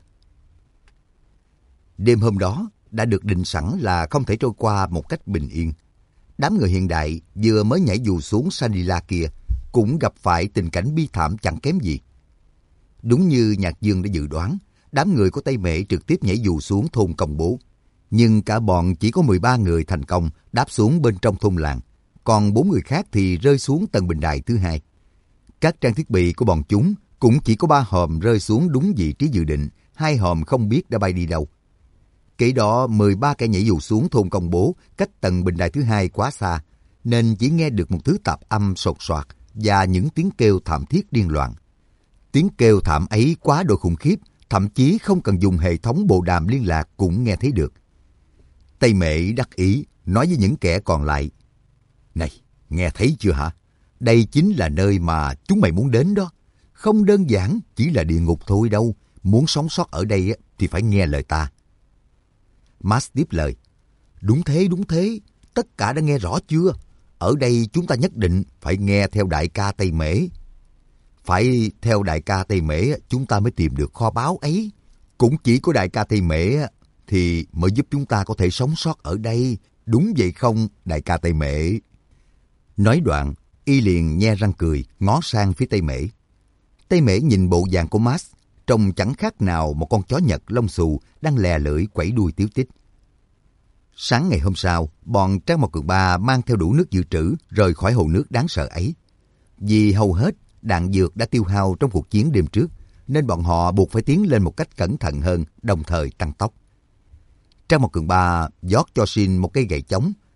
A: Đêm hôm đó đã được định sẵn là không thể trôi qua một cách bình yên. Đám người hiện đại vừa mới nhảy dù xuống Sanila kia cũng gặp phải tình cảnh bi thảm chẳng kém gì. Đúng như Nhạc Dương đã dự đoán, đám người của Tây Mễ trực tiếp nhảy dù xuống thôn Công Bố. Nhưng cả bọn chỉ có 13 người thành công đáp xuống bên trong thôn làng, còn 4 người khác thì rơi xuống tầng bình đài thứ 2. Các trang thiết bị của bọn chúng cũng chỉ có 3 hòm rơi xuống đúng vị trí dự định, 2 hòm không biết đã bay đi đâu. Kể đó 13 kẻ nhảy dù xuống thôn Công Bố cách tầng bình đài thứ 2 quá xa, nên chỉ nghe được một thứ tạp âm sột soạt và những tiếng kêu thảm thiết điên loạn. Tiếng kêu thảm ấy quá độ khủng khiếp, thậm chí không cần dùng hệ thống bộ đàm liên lạc cũng nghe thấy được. Tây Mễ đắc ý nói với những kẻ còn lại: "Này, nghe thấy chưa hả? Đây chính là nơi mà chúng mày muốn đến đó. Không đơn giản chỉ là địa ngục thôi đâu. Muốn sống sót ở đây thì phải nghe lời ta." Max tiếp lời: Đúng thế. Tất cả đã nghe rõ chưa? Ở đây chúng ta nhất định phải nghe theo đại ca Tây Mễ. Phải theo đại ca Tây Mễ chúng ta mới tìm được kho báu ấy. Cũng chỉ có đại ca Tây Mễ thì mới giúp chúng ta có thể sống sót ở đây. Đúng vậy không, đại ca Tây Mễ? Nói đoạn, y liền nhe răng cười, ngó sang phía Tây Mễ. Tây Mễ nhìn bộ dạng của Max, trông chẳng khác nào một con chó Nhật lông xù đang lè lưỡi quẩy đuôi tíu tít. Sáng ngày hôm sau, bọn Trang Mộc Cường Ba mang theo đủ nước dự trữ rời khỏi hồ nước đáng sợ ấy. Vì hầu hết đạn dược đã tiêu hao trong cuộc chiến đêm trước, nên bọn họ buộc phải tiến lên một cách cẩn thận hơn, đồng thời tăng tốc. Trang Mộc Cường Ba giót cho Shin một cây gậy chống,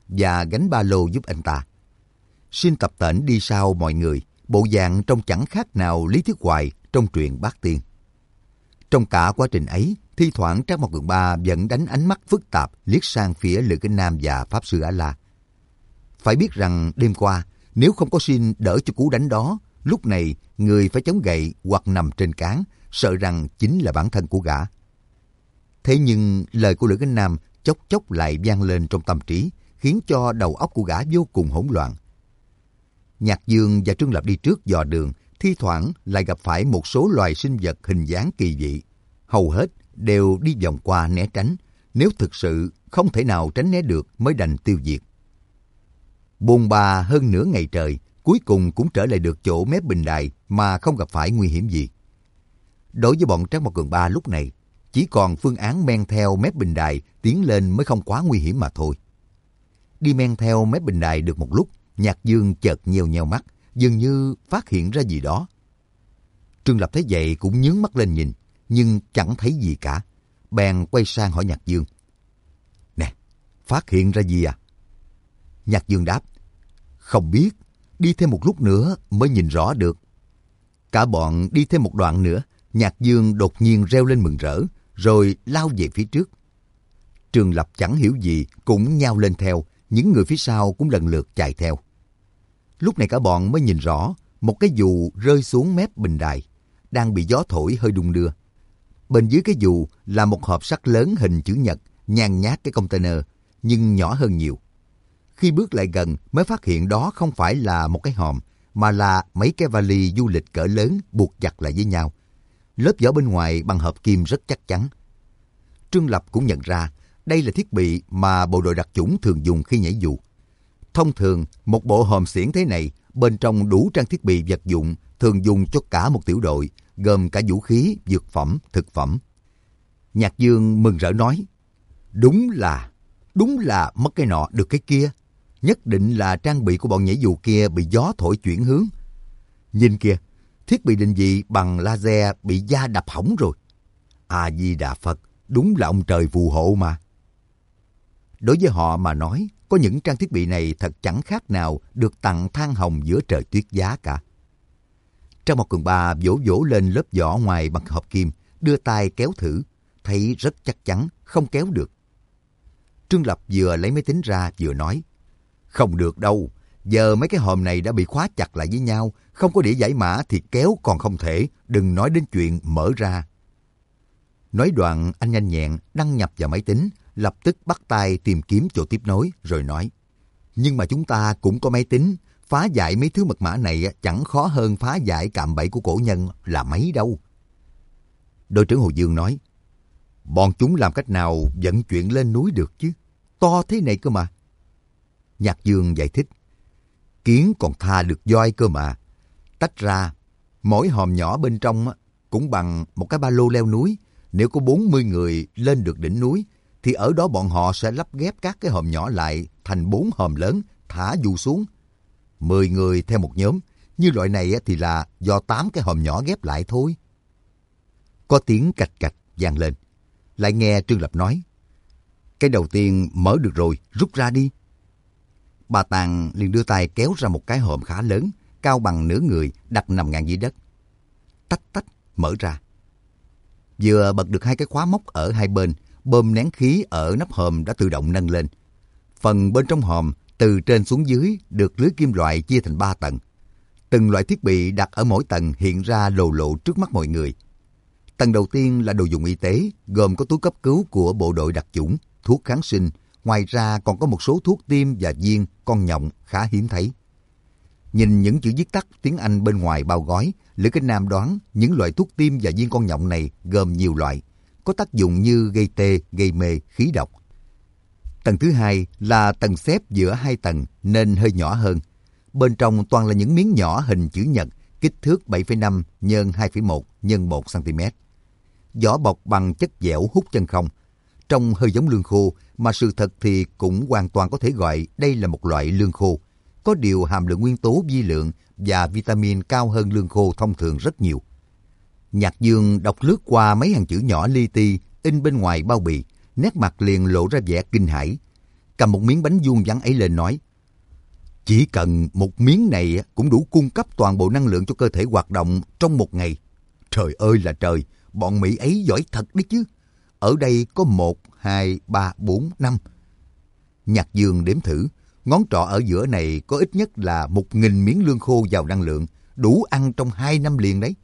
A: và gánh ba lô giúp anh ta. Xin tập tễnh đi sau mọi người, bộ dạng trông chẳng khác nào Lý Thiết Hoài trong truyện Bát Tiên. Trong cả quá trình ấy, thi thoảng Trác Mộc Cường Ba vẫn đánh ánh mắt phức tạp liếc sang phía Lữ Kinh Nam và Pháp Sư A-La. Phải biết rằng đêm qua, nếu không có xin đỡ cho cú đánh đó, lúc này người phải chống gậy hoặc nằm trên cán, sợ rằng chính là bản thân của gã. Thế nhưng lời của Lữ Kinh Nam chốc chốc lại vang lên trong tâm trí, khiến cho đầu óc của gã vô cùng hỗn loạn. Nhạc Dương và Trương Lập đi trước dò đường, thi thoảng lại gặp phải một số loài sinh vật hình dáng kỳ dị. Hầu hết đều đi vòng qua né tránh, nếu thực sự không thể nào tránh né được mới đành tiêu diệt. Bôn ba hơn nửa ngày trời, cuối cùng cũng trở lại được chỗ mép bình đài mà không gặp phải nguy hiểm gì. Đối với bọn Trác Mộc Cường Ba lúc này, chỉ còn phương án men theo mép bình đài tiến lên mới không quá nguy hiểm mà thôi. Đi men theo mép bình đài được một lúc, Nhạc Dương chợt nheo nheo mắt, dường như phát hiện ra gì đó. Trương Lập thấy vậy cũng nhướng mắt lên nhìn, nhưng chẳng thấy gì cả. Bèn quay sang hỏi Nhạc Dương. Nè, phát hiện ra gì à? Nhạc Dương đáp. Không biết, đi thêm một lúc nữa mới nhìn rõ được. Cả bọn đi thêm một đoạn nữa, Nhạc Dương đột nhiên reo lên mừng rỡ, rồi lao về phía trước. Trương Lập chẳng hiểu gì, cũng nhao lên theo, những người phía sau cũng lần lượt chạy theo. Lúc này cả bọn mới nhìn rõ, một cái dù rơi xuống mép bình đài, đang bị gió thổi hơi đung đưa. Bên dưới cái dù là một hộp sắt lớn hình chữ nhật, nhàn nhát cái container, nhưng nhỏ hơn nhiều. Khi bước lại gần mới phát hiện đó không phải là một cái hòm, mà là mấy cái vali du lịch cỡ lớn buộc chặt lại với nhau. Lớp vỏ bên ngoài bằng hợp kim rất chắc chắn. Trương Lập cũng nhận ra đây là thiết bị mà bộ đội đặc chủng thường dùng khi nhảy dù. Thông thường, một bộ hòm xiển thế này, bên trong đủ trang thiết bị vật dụng thường dùng cho cả một tiểu đội, gồm cả vũ khí, dược phẩm, thực phẩm. Nhạc Dương mừng rỡ nói, đúng là mất cái nọ được cái kia. Nhất định là trang bị của bọn nhảy dù kia bị gió thổi chuyển hướng. Nhìn kìa, thiết bị định vị bằng laser bị da đập hỏng rồi. A Di Đà Phật, đúng là ông trời phù hộ mà. Đối với họ mà nói, có những trang thiết bị này thật chẳng khác nào được tặng than hồng giữa trời tuyết giá cả. Trác Mộc Cường Ba vỗ vỗ lên lớp vỏ ngoài bằng hợp kim, đưa tay kéo thử, thấy rất chắc chắn, không kéo được. Trương Lập vừa lấy máy tính ra vừa nói, không được đâu, giờ mấy cái hòm này đã bị khóa chặt lại với nhau, không có đĩa giải mã thì kéo còn không thể, đừng nói đến chuyện mở ra. Nói đoạn anh nhanh nhẹn đăng nhập vào máy tính, lập tức bắt tay tìm kiếm chỗ tiếp nối rồi nói, nhưng mà chúng ta cũng có máy tính, phá giải mấy thứ mật mã này chẳng khó hơn phá giải cạm bẫy của cổ nhân là mấy đâu. Đội trưởng Hồ Dương nói, bọn chúng làm cách nào vận chuyển lên núi được chứ, to thế này cơ mà. Nhạc Dương giải thích, kiến còn tha được voi cơ mà. Tách ra, mỗi hòm nhỏ bên trong cũng bằng một cái ba lô leo núi. Nếu có 40 người lên được đỉnh núi, thì ở đó bọn họ sẽ lắp ghép các cái hòm nhỏ lại thành 4 hòm lớn, thả dù xuống. 10 người theo một nhóm, như loại này thì là do 8 cái hòm nhỏ ghép lại thôi. Có tiếng cạch cạch vang lên. Lại nghe Trương Lập nói, cái đầu tiên mở được rồi, rút ra đi. Bà Tàng liền đưa tay kéo ra một cái hòm khá lớn, cao bằng nửa người, đặt nằm ngang dưới đất. Tách tách, mở ra. Vừa bật được 2 cái khóa móc ở hai bên, bơm nén khí ở nắp hòm đã tự động nâng lên. Phần bên trong hòm, từ trên xuống dưới, được lưới kim loại chia thành 3 tầng. Từng loại thiết bị đặt ở mỗi tầng hiện ra lồ lộ trước mắt mọi người. Tầng đầu tiên là đồ dùng y tế, gồm có túi cấp cứu của bộ đội đặc chủng, thuốc kháng sinh, ngoài ra còn có một số thuốc tiêm và viên con nhộng khá hiếm thấy. Nhìn những chữ viết tắt tiếng Anh bên ngoài bao gói, Lữ Kinh Nam đoán những loại thuốc tiêm và viên con nhộng này gồm nhiều loại, có tác dụng như gây tê, gây mê, khí độc. Tầng thứ hai là tầng xếp giữa 2 tầng nên hơi nhỏ hơn. Bên trong toàn là những miếng nhỏ hình chữ nhật, kích thước 7,5 x 2,1 x 1 cm. Vỏ bọc bằng chất dẻo hút chân không. Trông hơi giống lương khô, mà sự thật thì cũng hoàn toàn có thể gọi đây là một loại lương khô. Có điều hàm lượng nguyên tố vi lượng và vitamin cao hơn lương khô thông thường rất nhiều. Nhạc Dương đọc lướt qua mấy hàng chữ nhỏ li ti in bên ngoài bao bì, nét mặt liền lộ ra vẻ kinh hãi. cầm một miếng bánh vuông vắn ấy lên nói, chỉ cần một miếng này cũng đủ cung cấp toàn bộ năng lượng cho cơ thể hoạt động trong một ngày. Trời ơi là trời, bọn Mỹ ấy giỏi thật đấy chứ. Ở đây có 1, 2, 3, 4, 5. Nhạc Dương đếm thử, ngón trỏ ở giữa này có ít nhất là 1.000 miếng lương khô giàu năng lượng, đủ ăn trong 2 năm liền đấy.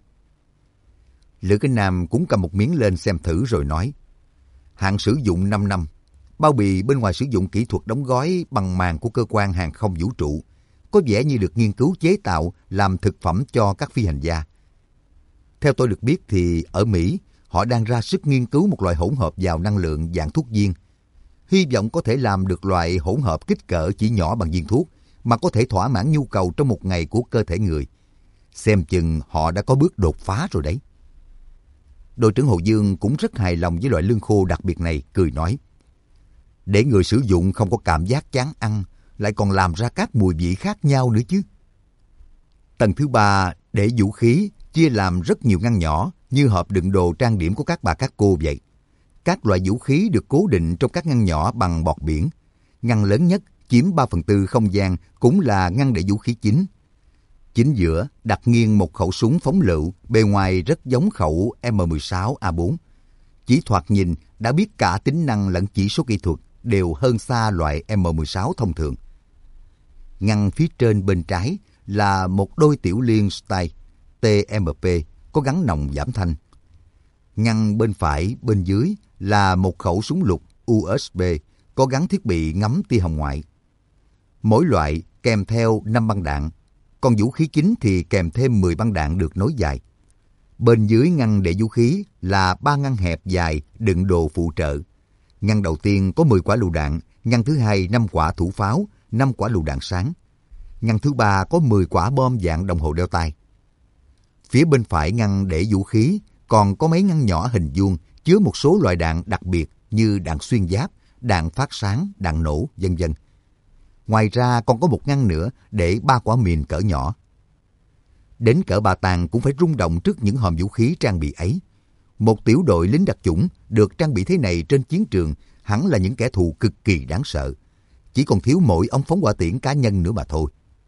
A: Lữ Kinh Nam cũng cầm một miếng lên xem thử rồi nói, hạn sử dụng 5 năm, bao bì bên ngoài sử dụng kỹ thuật đóng gói bằng màng của cơ quan hàng không vũ trụ, có vẻ như được nghiên cứu chế tạo làm thực phẩm cho các phi hành gia. Theo tôi được biết thì ở Mỹ, họ đang ra sức nghiên cứu một loại hỗn hợp giàu năng lượng dạng thuốc viên. Hy vọng có thể làm được loại hỗn hợp kích cỡ chỉ nhỏ bằng viên thuốc mà có thể thỏa mãn nhu cầu trong một ngày của cơ thể người. Xem chừng họ đã có bước đột phá rồi đấy. Đội trưởng Hồ Dương cũng rất hài lòng với loại lương khô đặc biệt này, cười nói, để người sử dụng không có cảm giác chán ăn, lại còn làm ra các mùi vị khác nhau nữa chứ. Tầng thứ 3 để vũ khí chia làm rất nhiều ngăn nhỏ như hộp đựng đồ trang điểm của các bà các cô vậy. Các loại vũ khí được cố định trong các ngăn nhỏ bằng bọt biển. Ngăn lớn nhất chiếm 3/4 không gian cũng là ngăn để vũ khí chính. Chính giữa đặt nghiêng một khẩu súng phóng lựu, bề ngoài rất giống khẩu M16A4. Chỉ thoạt nhìn đã biết cả tính năng lẫn chỉ số kỹ thuật đều hơn xa loại M16 thông thường. Ngăn phía trên bên trái là một đôi tiểu liên style TMP có gắn nòng giảm thanh. Ngăn bên phải bên dưới là một khẩu súng lục USB có gắn thiết bị ngắm tia hồng ngoại. Mỗi loại kèm theo 5 băng đạn, còn vũ khí chính thì kèm thêm 10 băng đạn được nối dài. Bên dưới ngăn để vũ khí là 3 ngăn hẹp dài đựng đồ phụ trợ. Ngăn đầu tiên có 10 quả lựu đạn, ngăn thứ hai 5 quả thủ pháo, 5 quả lựu đạn sáng. Ngăn thứ 3 có 10 quả bom dạng đồng hồ đeo tay. Phía bên phải ngăn để vũ khí còn có mấy ngăn nhỏ hình vuông chứa một số loại đạn đặc biệt như đạn xuyên giáp, đạn phát sáng, đạn nổ, vân vân. Ngoài ra còn có một ngăn nữa để 3 quả mìn cỡ nhỏ. Đến cỡ bà Tàng cũng phải rung động trước những hòm vũ khí trang bị ấy. Một tiểu đội lính đặc chủng được trang bị thế này trên chiến trường hẳn là những kẻ thù cực kỳ đáng sợ. Chỉ còn thiếu mỗi ống phóng hỏa tiễn cá nhân nữa mà thôi.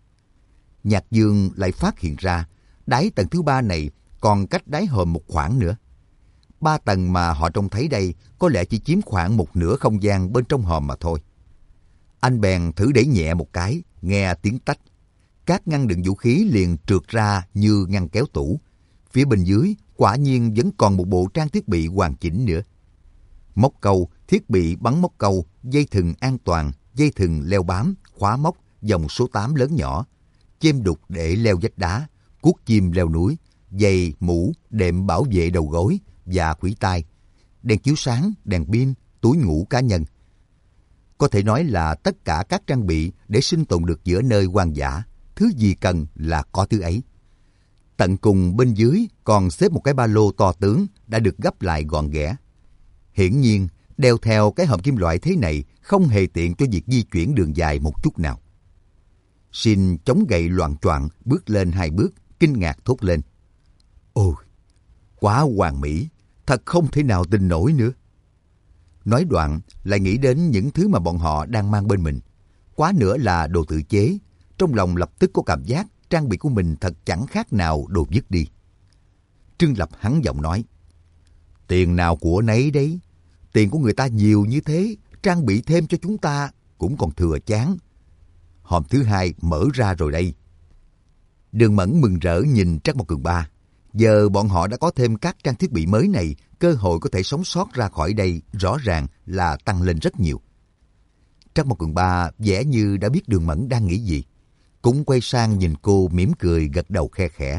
A: Nhạc Dương lại phát hiện ra đáy tầng thứ 3 này còn cách đáy hòm một khoảng nữa. 3 tầng mà họ trông thấy đây có lẽ chỉ chiếm khoảng một nửa không gian bên trong hòm mà thôi. Anh bèn thử đẩy nhẹ một cái, nghe tiếng tách. Các ngăn đựng vũ khí liền trượt ra như ngăn kéo tủ. Phía bên dưới quả nhiên vẫn còn một bộ trang thiết bị hoàn chỉnh nữa. Móc câu, thiết bị bắn móc câu, dây thừng an toàn, dây thừng leo bám, khóa móc, dòng số 8 lớn nhỏ, chêm đục để leo vách đá, cuốc chim leo núi, giày, mũ, đệm bảo vệ đầu gối và khuỷu tay, đèn chiếu sáng, đèn pin, túi ngủ cá nhân. Có thể nói là tất cả các trang bị để sinh tồn được giữa nơi hoang dã, thứ gì cần là có thứ ấy. Tận cùng bên dưới còn xếp một cái ba lô to tướng đã được gấp lại gọn ghẽ. Hiển nhiên, đeo theo cái hòm kim loại thế này không hề tiện cho việc di chuyển đường dài một chút nào. Shin chống gậy loạng choạng bước lên 2 bước, kinh ngạc thốt lên. Ôi, quá hoàn mỹ, thật không thể nào tin nổi nữa. Nói đoạn lại nghĩ đến những thứ mà bọn họ đang mang bên mình. Quá nữa là đồ tự chế, trong lòng lập tức có cảm giác trang bị của mình thật chẳng khác nào đồ vứt đi. Trương Lập hắn giọng nói, tiền nào của nấy đấy, tiền của người ta nhiều như thế, trang bị thêm cho chúng ta cũng còn thừa chán. Hòm thứ 2 mở ra rồi đây. Đường Mẫn mừng rỡ nhìn Trắc Mộc Cường Ba. Giờ bọn họ đã có thêm các trang thiết bị mới này, cơ hội có thể sống sót ra khỏi đây rõ ràng là tăng lên rất nhiều. Trắc Mộc Cường Ba vẻ như đã biết Đường Mẫn đang nghĩ gì, cũng quay sang nhìn cô mỉm cười gật đầu khe khẽ.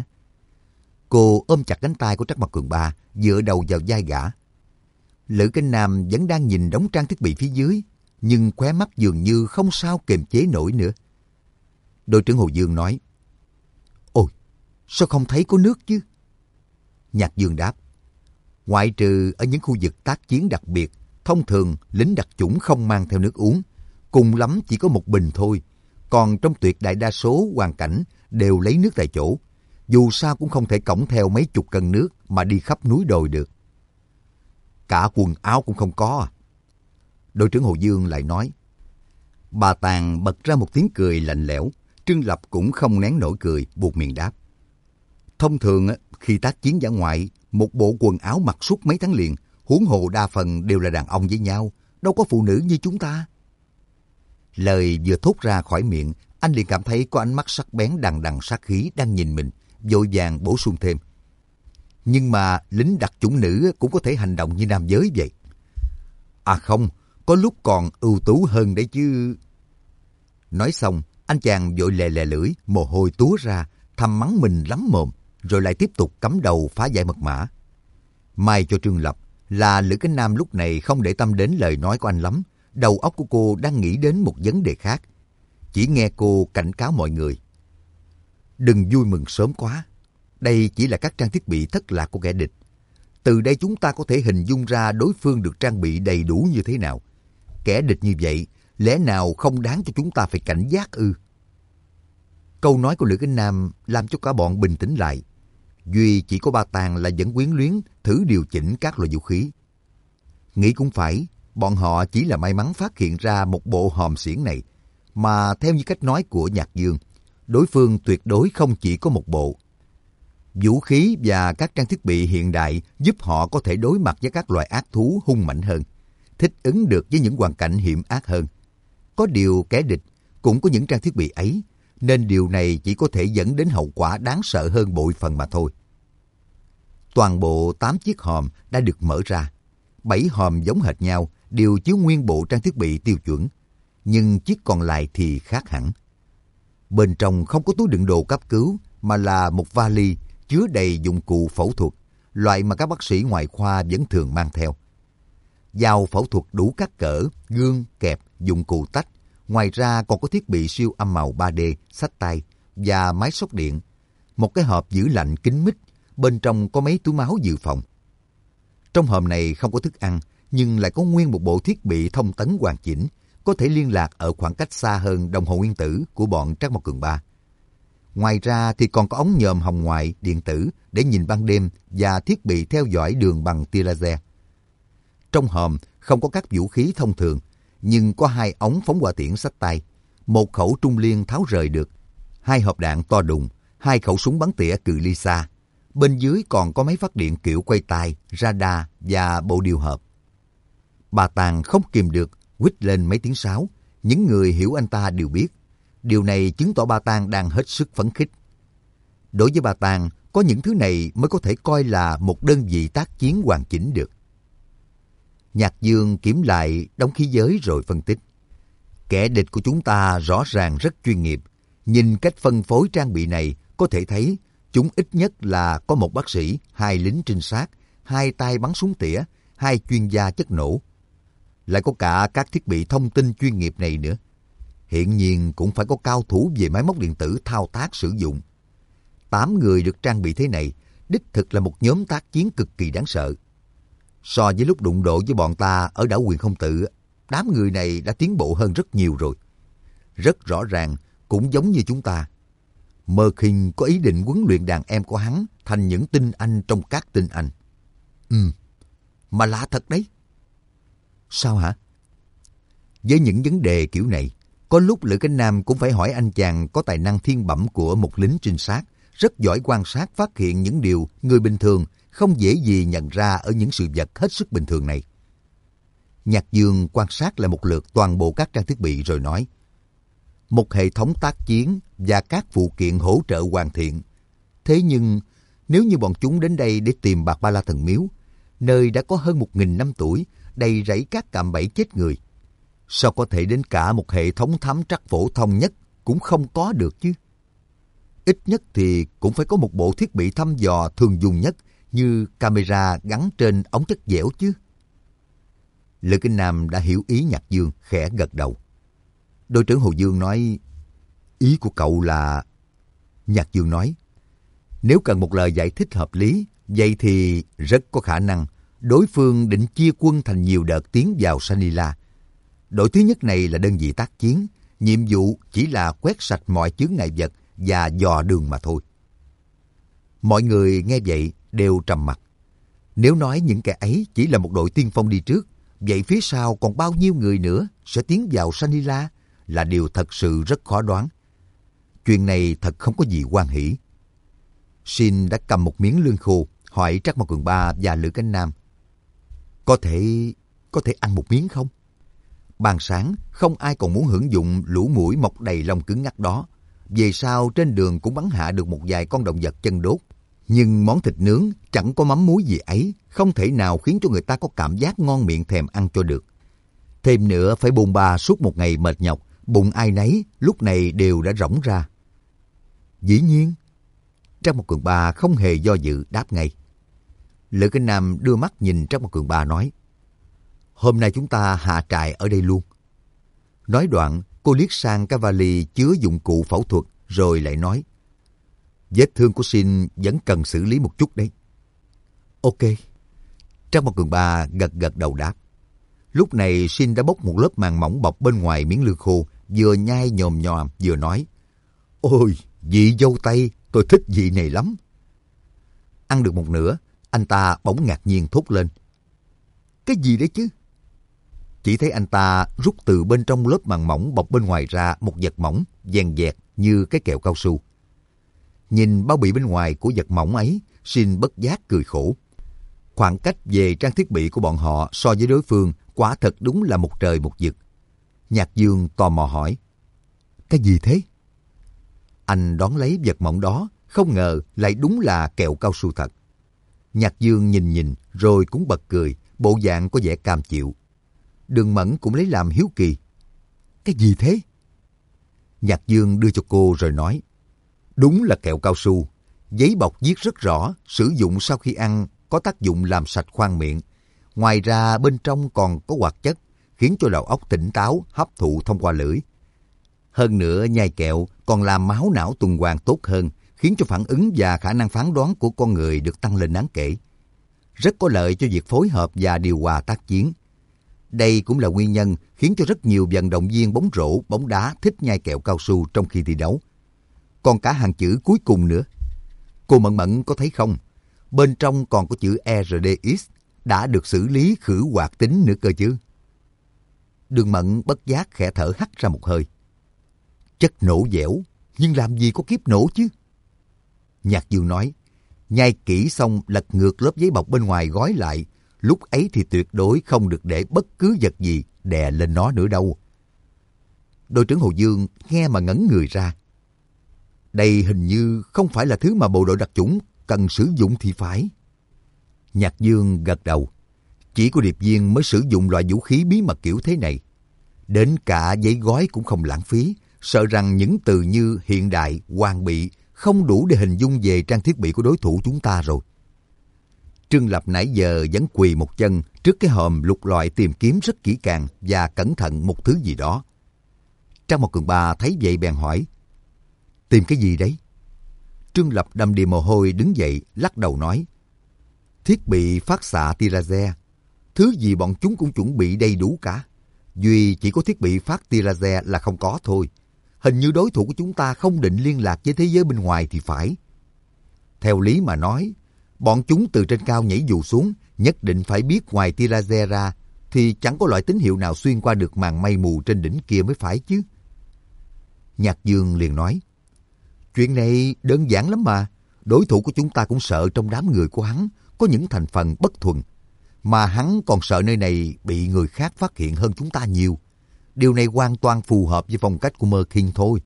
A: Cô ôm chặt cánh tay của Trắc Mộc Cường Ba, dựa đầu vào vai gã. Lữ Kinh Nam vẫn đang nhìn đống trang thiết bị phía dưới, nhưng khóe mắt dường như không sao kiềm chế nổi nữa. Đội trưởng Hồ Dương nói, ôi, sao không thấy có nước chứ? Nhạc Dương đáp, ngoại trừ ở những khu vực tác chiến đặc biệt, thông thường lính đặc chủng không mang theo nước uống, cùng lắm chỉ có một bình thôi. Còn trong tuyệt đại đa số hoàn cảnh đều lấy nước tại chỗ, dù sao cũng không thể cõng theo mấy chục cân nước mà đi khắp núi đồi được. Cả quần áo cũng không có à? Đội trưởng Hồ Dương lại nói, Bà Tàng bật ra một tiếng cười lạnh lẽo. Trương Lập cũng không nén nổi cười, buột miệng đáp. Thông thường khi tác chiến dã ngoại, một bộ quần áo mặc suốt mấy tháng liền, huống hồ đa phần đều là đàn ông với nhau, đâu có phụ nữ như chúng ta. Lời vừa thốt ra khỏi miệng, anh liền cảm thấy có ánh mắt sắc bén đằng đằng sát khí đang nhìn mình, vội vàng bổ sung thêm. Nhưng mà lính đặc chủng nữ cũng có thể hành động như nam giới vậy. À không, có lúc còn ưu tú hơn đấy chứ. Nói xong, anh chàng vội lè lè lưỡi, mồ hôi túa ra, thầm mắng mình lắm mồm, rồi lại tiếp tục cắm đầu phá giải mật mã. May cho Trương Lập là Lữ Cánh Nam lúc này không để tâm đến lời nói của anh lắm, đầu óc của cô đang nghĩ đến một vấn đề khác. Chỉ nghe cô cảnh cáo mọi người. Đừng vui mừng sớm quá, đây chỉ là các trang thiết bị thất lạc của kẻ địch. Từ đây chúng ta có thể hình dung ra đối phương được trang bị đầy đủ như thế nào. Kẻ địch như vậy, lẽ nào không đáng cho chúng ta phải cảnh giác ư? Câu nói của Lữ Cánh Nam làm cho cả bọn bình tĩnh lại. Duy chỉ có Ba Tàng là vẫn quyến luyến thử điều chỉnh các loại vũ khí. Nghĩ cũng phải, bọn họ chỉ là may mắn phát hiện ra một bộ hòm xiển này, mà theo như cách nói của Nhạc Dương, đối phương tuyệt đối không chỉ có một bộ. Vũ khí và các trang thiết bị hiện đại giúp họ có thể đối mặt với các loại ác thú hung mạnh hơn, thích ứng được với những hoàn cảnh hiểm ác hơn. Có điều kẻ địch cũng có những trang thiết bị ấy, nên điều này chỉ có thể dẫn đến hậu quả đáng sợ hơn bội phần mà thôi. Toàn bộ 8 chiếc hòm đã được mở ra. 7 hòm giống hệt nhau, đều chứa nguyên bộ trang thiết bị tiêu chuẩn, nhưng chiếc còn lại thì khác hẳn. Bên trong không có túi đựng đồ cấp cứu, mà là một vali chứa đầy dụng cụ phẫu thuật, loại mà các bác sĩ ngoại khoa vẫn thường mang theo. Dao phẫu thuật đủ các cỡ, gương, kẹp, dụng cụ tách. Ngoài ra còn có thiết bị siêu âm màu 3D, xách tay và máy sóc điện. Một cái hộp giữ lạnh kín mít, bên trong có mấy túi máu dự phòng. Trong hòm này không có thức ăn, nhưng lại có nguyên một bộ thiết bị thông tấn hoàn chỉnh, có thể liên lạc ở khoảng cách xa hơn đồng hồ nguyên tử của bọn Trắc Mộc Cường Ba. Ngoài ra thì còn có ống nhòm hồng ngoại điện tử để nhìn ban đêm và thiết bị theo dõi đường bằng tia laser. Trong hòm không có các vũ khí thông thường, nhưng có 2 ống phóng hỏa tiễn xách tay, 1 khẩu trung liên tháo rời được, 2 hộp đạn to đùng, 2 khẩu súng bắn tỉa cự ly xa. Bên dưới còn có máy phát điện kiểu quay tay, radar và bộ điều hợp. Bà Tàng không kìm được, huýt lên mấy tiếng sáo. Những người hiểu anh ta đều biết. Điều này chứng tỏ bà Tàng đang hết sức phấn khích. Đối với bà Tàng, có những thứ này mới có thể coi là một đơn vị tác chiến hoàn chỉnh được. Nhạc Dương kiểm lại đống khí giới rồi phân tích. Kẻ địch của chúng ta rõ ràng rất chuyên nghiệp. Nhìn cách phân phối trang bị này, có thể thấy chúng ít nhất là có 1 bác sĩ, 2 lính trinh sát, 2 tay bắn súng tỉa, 2 chuyên gia chất nổ. Lại có cả các thiết bị thông tin chuyên nghiệp này nữa. Hiện nhiên cũng phải có cao thủ về máy móc điện tử thao tác sử dụng. 8 người được trang bị thế này, đích thực là một nhóm tác chiến cực kỳ đáng sợ. So với lúc đụng độ với bọn ta ở đảo Quyền Không Tự, đám người này đã tiến bộ hơn rất nhiều rồi. Rất rõ ràng, cũng giống như chúng ta. Mơ Khinh có ý định huấn luyện đàn em của hắn thành những tinh anh trong các tinh anh. Mà lạ thật đấy. Sao hả? Với những vấn đề kiểu này, có lúc Lữ Cánh Nam cũng phải hỏi anh chàng có tài năng thiên bẩm của một lính trinh sát, rất giỏi quan sát phát hiện những điều người bình thường không dễ gì nhận ra ở những sự vật hết sức bình thường này. Nhạc Dương quan sát lại một lượt toàn bộ các trang thiết bị rồi nói. Một hệ thống tác chiến và các phụ kiện hỗ trợ hoàn thiện. Thế nhưng, nếu như bọn chúng đến đây để tìm Bạc Ba La Thần Miếu, nơi đã có hơn 1.000 năm tuổi, đầy rẫy các cạm bẫy chết người, sao có thể đến cả một hệ thống thám trắc phổ thông nhất cũng không có được chứ? Ít nhất thì cũng phải có một bộ thiết bị thăm dò thường dùng nhất như camera gắn trên ống chất dẻo chứ. Lữ Kinh Nam đã hiểu ý Nhạc Dương, khẽ gật đầu. Đội trưởng Hồ Dương nói, ý của cậu là... Nhạc Dương nói, nếu cần một lời giải thích hợp lý, vậy thì rất có khả năng đối phương định chia quân thành nhiều đợt tiến vào Sanila. Đội thứ nhất này là đơn vị tác chiến, nhiệm vụ chỉ là quét sạch mọi chướng ngại vật và dò đường mà thôi. Mọi người nghe vậy đều trầm mặc. Nếu nói những kẻ ấy chỉ là một đội tiên phong đi trước, vậy phía sau còn bao nhiêu người nữa sẽ tiến vào Sanila, là điều thật sự rất khó đoán. Chuyện này thật không có gì hoan hỉ. Shin đã cầm một miếng lương khô, hỏi Trắc Mộc Cường Ba và Lữ Cánh Nam. Có thể ăn một miếng không? Ban sáng, không ai còn muốn hưởng dụng lũ muỗi mọc đầy lông cứng ngắc đó. Về sau trên đường cũng bắn hạ được một vài con động vật chân đốt. Nhưng món thịt nướng chẳng có mắm muối gì ấy, không thể nào khiến cho người ta có cảm giác ngon miệng thèm ăn cho được. Thêm nữa phải bôn ba suốt một ngày mệt nhọc, bụng ai nấy lúc này đều đã rỗng ra. Dĩ nhiên. Trắc Mộc Cường Ba không hề do dự đáp ngay. Lữ Cánh Nam đưa mắt nhìn Trắc Mộc Cường Ba nói, hôm nay chúng ta hạ trại ở đây luôn. Nói đoạn, cô liếc sang cái vali chứa dụng cụ phẫu thuật rồi lại nói, vết thương của Shin vẫn cần xử lý một chút đấy. Ok. Trắc Mộc Cường Ba gật gật đầu đáp. Lúc này Shin đã bốc một lớp màng mỏng bọc bên ngoài miếng lương khô, vừa nhai nhồm nhòm vừa nói, ôi, vị dâu tây, tôi thích vị này lắm. Ăn được một nửa, anh ta bỗng ngạc nhiên thốt lên. Cái gì đấy chứ? Chỉ thấy anh ta rút từ bên trong lớp màng mỏng bọc bên ngoài ra một vật mỏng, dèn dẹt như cái kẹo cao su. Nhìn bao bì bên ngoài của vật mỏng ấy, Shin bất giác cười khổ. Khoảng cách về trang thiết bị của bọn họ so với đối phương quả thật đúng là một trời một vực. Nhạc Dương tò mò hỏi, cái gì thế? Anh đón lấy vật mỏng đó, không ngờ lại đúng là kẹo cao su thật. Nhạc Dương nhìn rồi cũng bật cười, bộ dạng có vẻ cam chịu. Đường Mẫn cũng lấy làm hiếu kỳ. Cái gì thế? Nhạc Dương đưa cho cô rồi nói, đúng là kẹo cao su. Giấy bọc viết rất rõ, sử dụng sau khi ăn có tác dụng làm sạch khoang miệng. Ngoài ra bên trong còn có hoạt chất, khiến cho đầu óc tỉnh táo, hấp thụ thông qua lưỡi. Hơn nữa nhai kẹo còn làm máu não tuần hoàn tốt hơn, khiến cho phản ứng và khả năng phán đoán của con người được tăng lên đáng kể. Rất có lợi cho việc phối hợp và điều hòa tác chiến. Đây cũng là nguyên nhân khiến cho rất nhiều vận động viên bóng rổ, bóng đá thích nhai kẹo cao su trong khi thi đấu. Còn cả hàng chữ cuối cùng nữa. Cô Mẫn Mẫn có thấy không? Bên trong còn có chữ RDX đã được xử lý khử hoạt tính nữa cơ chứ. Đường Mẫn bất giác khẽ thở hắt ra một hơi. Chất nổ dẻo, nhưng làm gì có kiếp nổ chứ? Nhạc Dương nói, nhai kỹ xong lật ngược lớp giấy bọc bên ngoài gói lại, lúc ấy thì tuyệt đối không được để bất cứ vật gì đè lên nó nữa đâu. Đội trưởng Hồ Dương nghe mà ngẩn người ra. Đây hình như không phải là thứ mà bộ đội đặc chủng cần sử dụng thì phải. Nhạc Dương gật đầu. Chỉ có điệp viên mới sử dụng loại vũ khí bí mật kiểu thế này. Đến cả giấy gói cũng không lãng phí, sợ rằng những từ như hiện đại, hoàn bị không đủ để hình dung về trang thiết bị của đối thủ chúng ta rồi. Trương Lập nãy giờ vẫn quỳ một chân trước cái hòm lục lọi tìm kiếm rất kỹ càng và cẩn thận một thứ gì đó. Trắc Mộc Cường Ba thấy vậy bèn hỏi, tìm cái gì đấy? Trương Lập đầm đìa mồ hôi đứng dậy lắc đầu nói, thiết bị phát xạ tia laser. Thứ gì bọn chúng cũng chuẩn bị đầy đủ cả. Duy chỉ có thiết bị phát tia laser là không có thôi. Hình như đối thủ của chúng ta không định liên lạc với thế giới bên ngoài thì phải. Theo lý mà nói, bọn chúng từ trên cao nhảy dù xuống, nhất định phải biết ngoài tia laser ra, thì chẳng có loại tín hiệu nào xuyên qua được màn mây mù trên đỉnh kia mới phải chứ. Nhạc Dương liền nói, chuyện này đơn giản lắm mà. Đối thủ của chúng ta cũng sợ trong đám người của hắn có những thành phần bất thuần. Mà hắn còn sợ nơi này bị người khác phát hiện hơn chúng ta nhiều. Điều này hoàn toàn phù hợp với phong cách của Mơ Kinh thôi.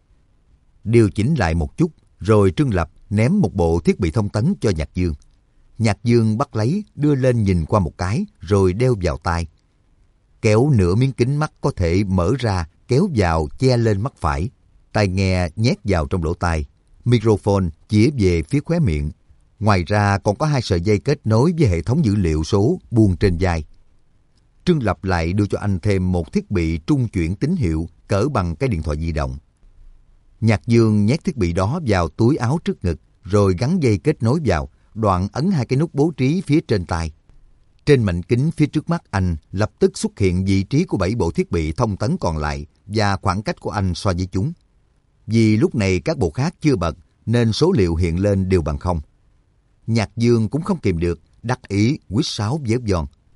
A: Điều chỉnh lại một chút, rồi Trương Lập ném một bộ thiết bị thông tấn cho Nhạc Dương. Nhạc Dương bắt lấy, đưa lên nhìn qua một cái, rồi đeo vào tai. Kéo nửa miếng kính mắt có thể mở ra, kéo vào che lên mắt phải. Tai nghe nhét vào trong lỗ tai. Microphone chĩa về phía khóe miệng. Ngoài ra còn có 2 sợi dây kết nối với hệ thống dữ liệu số buông trên vai. Trương Lập lại đưa cho anh thêm một thiết bị trung chuyển tín hiệu cỡ bằng cái điện thoại di động. Nhạc Dương nhét thiết bị đó vào túi áo trước ngực, rồi gắn dây kết nối vào, đoạn ấn 2 cái nút bố trí phía trên tai. Trên mảnh kính phía trước mắt anh lập tức xuất hiện vị trí của 7 bộ thiết bị thông tấn còn lại và khoảng cách của anh so với chúng. Vì lúc này các bộ khác chưa bật nên số liệu hiện lên đều bằng không. Nhạc Dương cũng không kìm được, đắc ý quýt sáo véo von.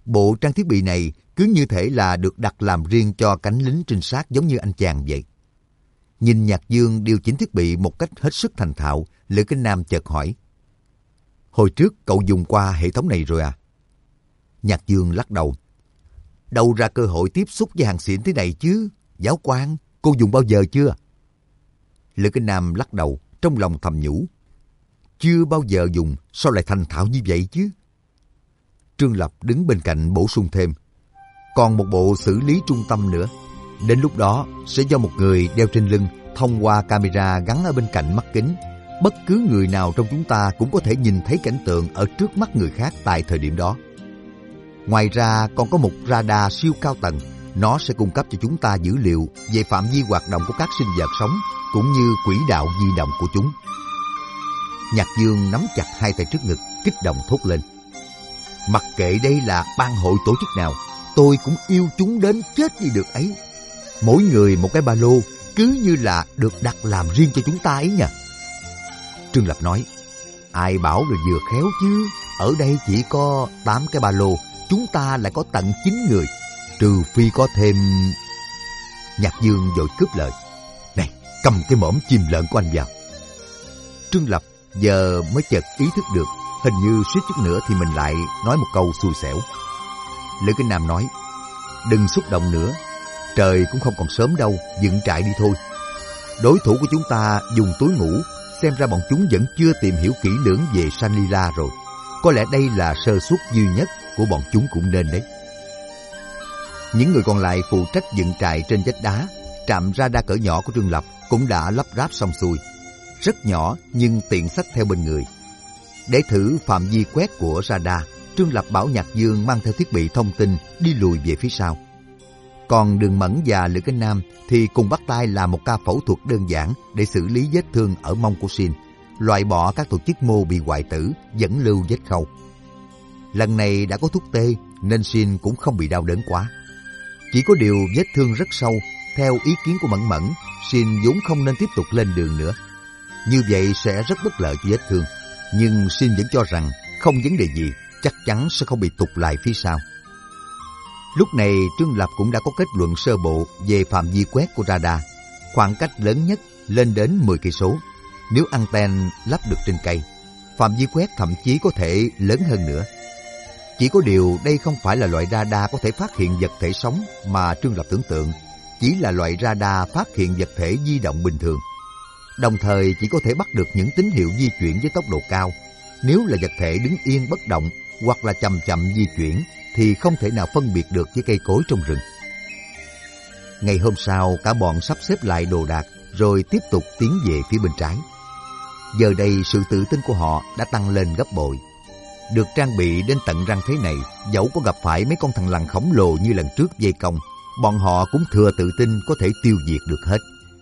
A: Bộ trang thiết bị này cứ như thể là được đặt làm riêng cho cánh lính trinh sát giống như anh chàng vậy. Nhìn Nhạc Dương điều chỉnh thiết bị một cách hết sức thành thạo, Lữ Kinh Nam chợt hỏi: Hồi trước cậu dùng qua hệ thống này rồi à? Nhạc Dương lắc đầu: Đâu ra cơ hội tiếp xúc với hàng xịn thế này chứ? Giáo quan, cô dùng bao giờ chưa? Lữ Kinh Nam lắc đầu, trong lòng thầm nhủ: Chưa bao giờ dùng, sao lại thành thạo như vậy chứ? Trương Lập đứng bên cạnh bổ sung thêm: Còn một bộ xử lý trung tâm nữa. Đến lúc đó sẽ do một người đeo trên lưng, thông qua camera gắn ở bên cạnh mắt kính. Bất cứ người nào trong chúng ta cũng có thể nhìn thấy cảnh tượng ở trước mắt người khác tại thời điểm đó. Ngoài ra còn có một radar siêu cao tầng. Nó sẽ cung cấp cho chúng ta dữ liệu về phạm vi hoạt động của các sinh vật sống, cũng như quỹ đạo di động của chúng. Nhạc Dương nắm chặt hai tay trước ngực, kích động thốt lên: Mặc kệ đây là ban hội tổ chức nào, tôi cũng yêu chúng đến chết đi được ấy. Mỗi người một cái ba lô, cứ như là được đặt làm riêng cho chúng ta ấy nha. Trương Lập nói: Ai bảo là vừa khéo chứ? Ở đây chỉ có 8 cái ba lô, chúng ta lại có tận 9 người. Trừ phi có thêm... Nhạc Dương vội cướp lời: Này, cầm cái mõm chim lợn của anh vào. Trương Lập giờ mới chợt ý thức được, hình như suýt chút nữa thì mình lại nói một câu xui xẻo. Lữ Kinh Nam nói: Đừng xúc động nữa, trời cũng không còn sớm đâu, dựng trại đi thôi. Đối thủ của chúng ta dùng túi ngủ, xem ra bọn chúng vẫn chưa tìm hiểu kỹ lưỡng về Sanlila rồi. Có lẽ đây là sơ suất duy nhất của bọn chúng cũng nên đấy. Những người còn lại phụ trách dựng trại trên vách đá. Trạm radar cỡ nhỏ của Trương Lập cũng đã lắp ráp xong xuôi. Rất nhỏ nhưng tiện xách theo bên người. Để thử phạm vi quét của radar, Trương Lập bảo Nhạc Dương mang theo thiết bị thông tin đi lùi về phía sau. Còn Đường Mẫn và Lữ Kinh Nam thì cùng bắt tay làm một ca phẫu thuật đơn giản để xử lý vết thương ở mông của Sin, loại bỏ các tổ chức mô bị hoại tử, dẫn lưu vết khâu. Lần này đã có thuốc tê nên Sin cũng không bị đau đớn quá. Chỉ có điều vết thương rất sâu. Theo ý kiến của Mẫn Mẫn, Sin vốn không nên tiếp tục lên đường nữa. Như vậy sẽ rất bất lợi cho vết thương. Nhưng Sin vẫn cho rằng không vấn đề gì, chắc chắn sẽ không bị tụt lại phía sau. Lúc này Trương Lập cũng đã có kết luận sơ bộ về phạm vi quét của radar. Khoảng cách lớn nhất lên đến 10 cây số. Nếu anten lắp được trên cây, phạm vi quét thậm chí có thể lớn hơn nữa. Chỉ có điều đây không phải là loại radar có thể phát hiện vật thể sống mà Trương Lập tưởng tượng, chỉ là loại radar phát hiện vật thể di động bình thường. Đồng thời chỉ có thể bắt được những tín hiệu di chuyển với tốc độ cao. Nếu là vật thể đứng yên bất động hoặc là chậm chậm di chuyển thì không thể nào phân biệt được với cây cối trong rừng. Ngày hôm sau, cả bọn sắp xếp lại đồ đạc rồi tiếp tục tiến về phía bên trái. Giờ đây sự tự tin của họ đã tăng lên gấp bội. Được trang bị đến tận răng thế này, dẫu có gặp phải mấy con thằn lằn khổng lồ như lần trước vây công, bọn họ cũng thừa tự tin có thể tiêu diệt được hết.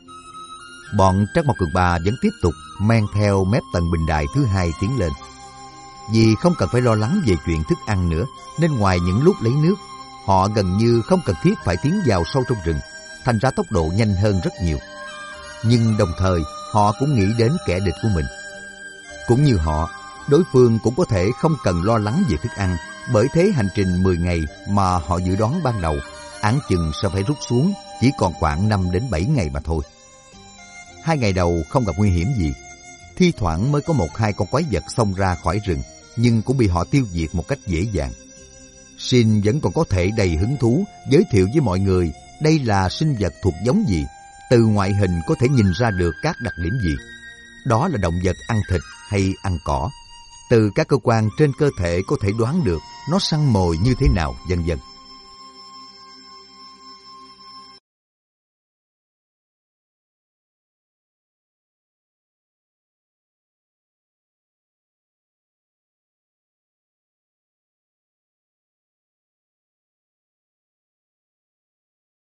A: Bọn Trác Mộc Cường Ba vẫn tiếp tục men theo mép tầng bình đài thứ hai tiến lên. Vì không cần phải lo lắng về chuyện thức ăn nữa, nên ngoài những lúc lấy nước, họ gần như không cần thiết phải tiến vào sâu trong rừng, thành ra tốc độ nhanh hơn rất nhiều. Nhưng đồng thời, họ cũng nghĩ đến kẻ địch của mình. Cũng như họ, đối phương cũng có thể không cần lo lắng về thức ăn, bởi thế hành trình 10 ngày mà họ dự đoán ban đầu, áng chừng sẽ phải rút xuống chỉ còn khoảng 5 đến 7 ngày mà thôi. 2 ngày đầu không gặp nguy hiểm gì. Thi thoảng mới có 1-2 con quái vật xông ra khỏi rừng, nhưng cũng bị họ tiêu diệt một cách dễ dàng. Sin vẫn còn có thể đầy hứng thú giới thiệu với mọi người đây là sinh vật thuộc giống gì, từ ngoại hình có thể nhìn ra được các đặc điểm gì. Đó là động vật ăn thịt hay ăn cỏ. Từ các cơ quan trên cơ thể có thể đoán được nó săn mồi như thế nào, vân vân.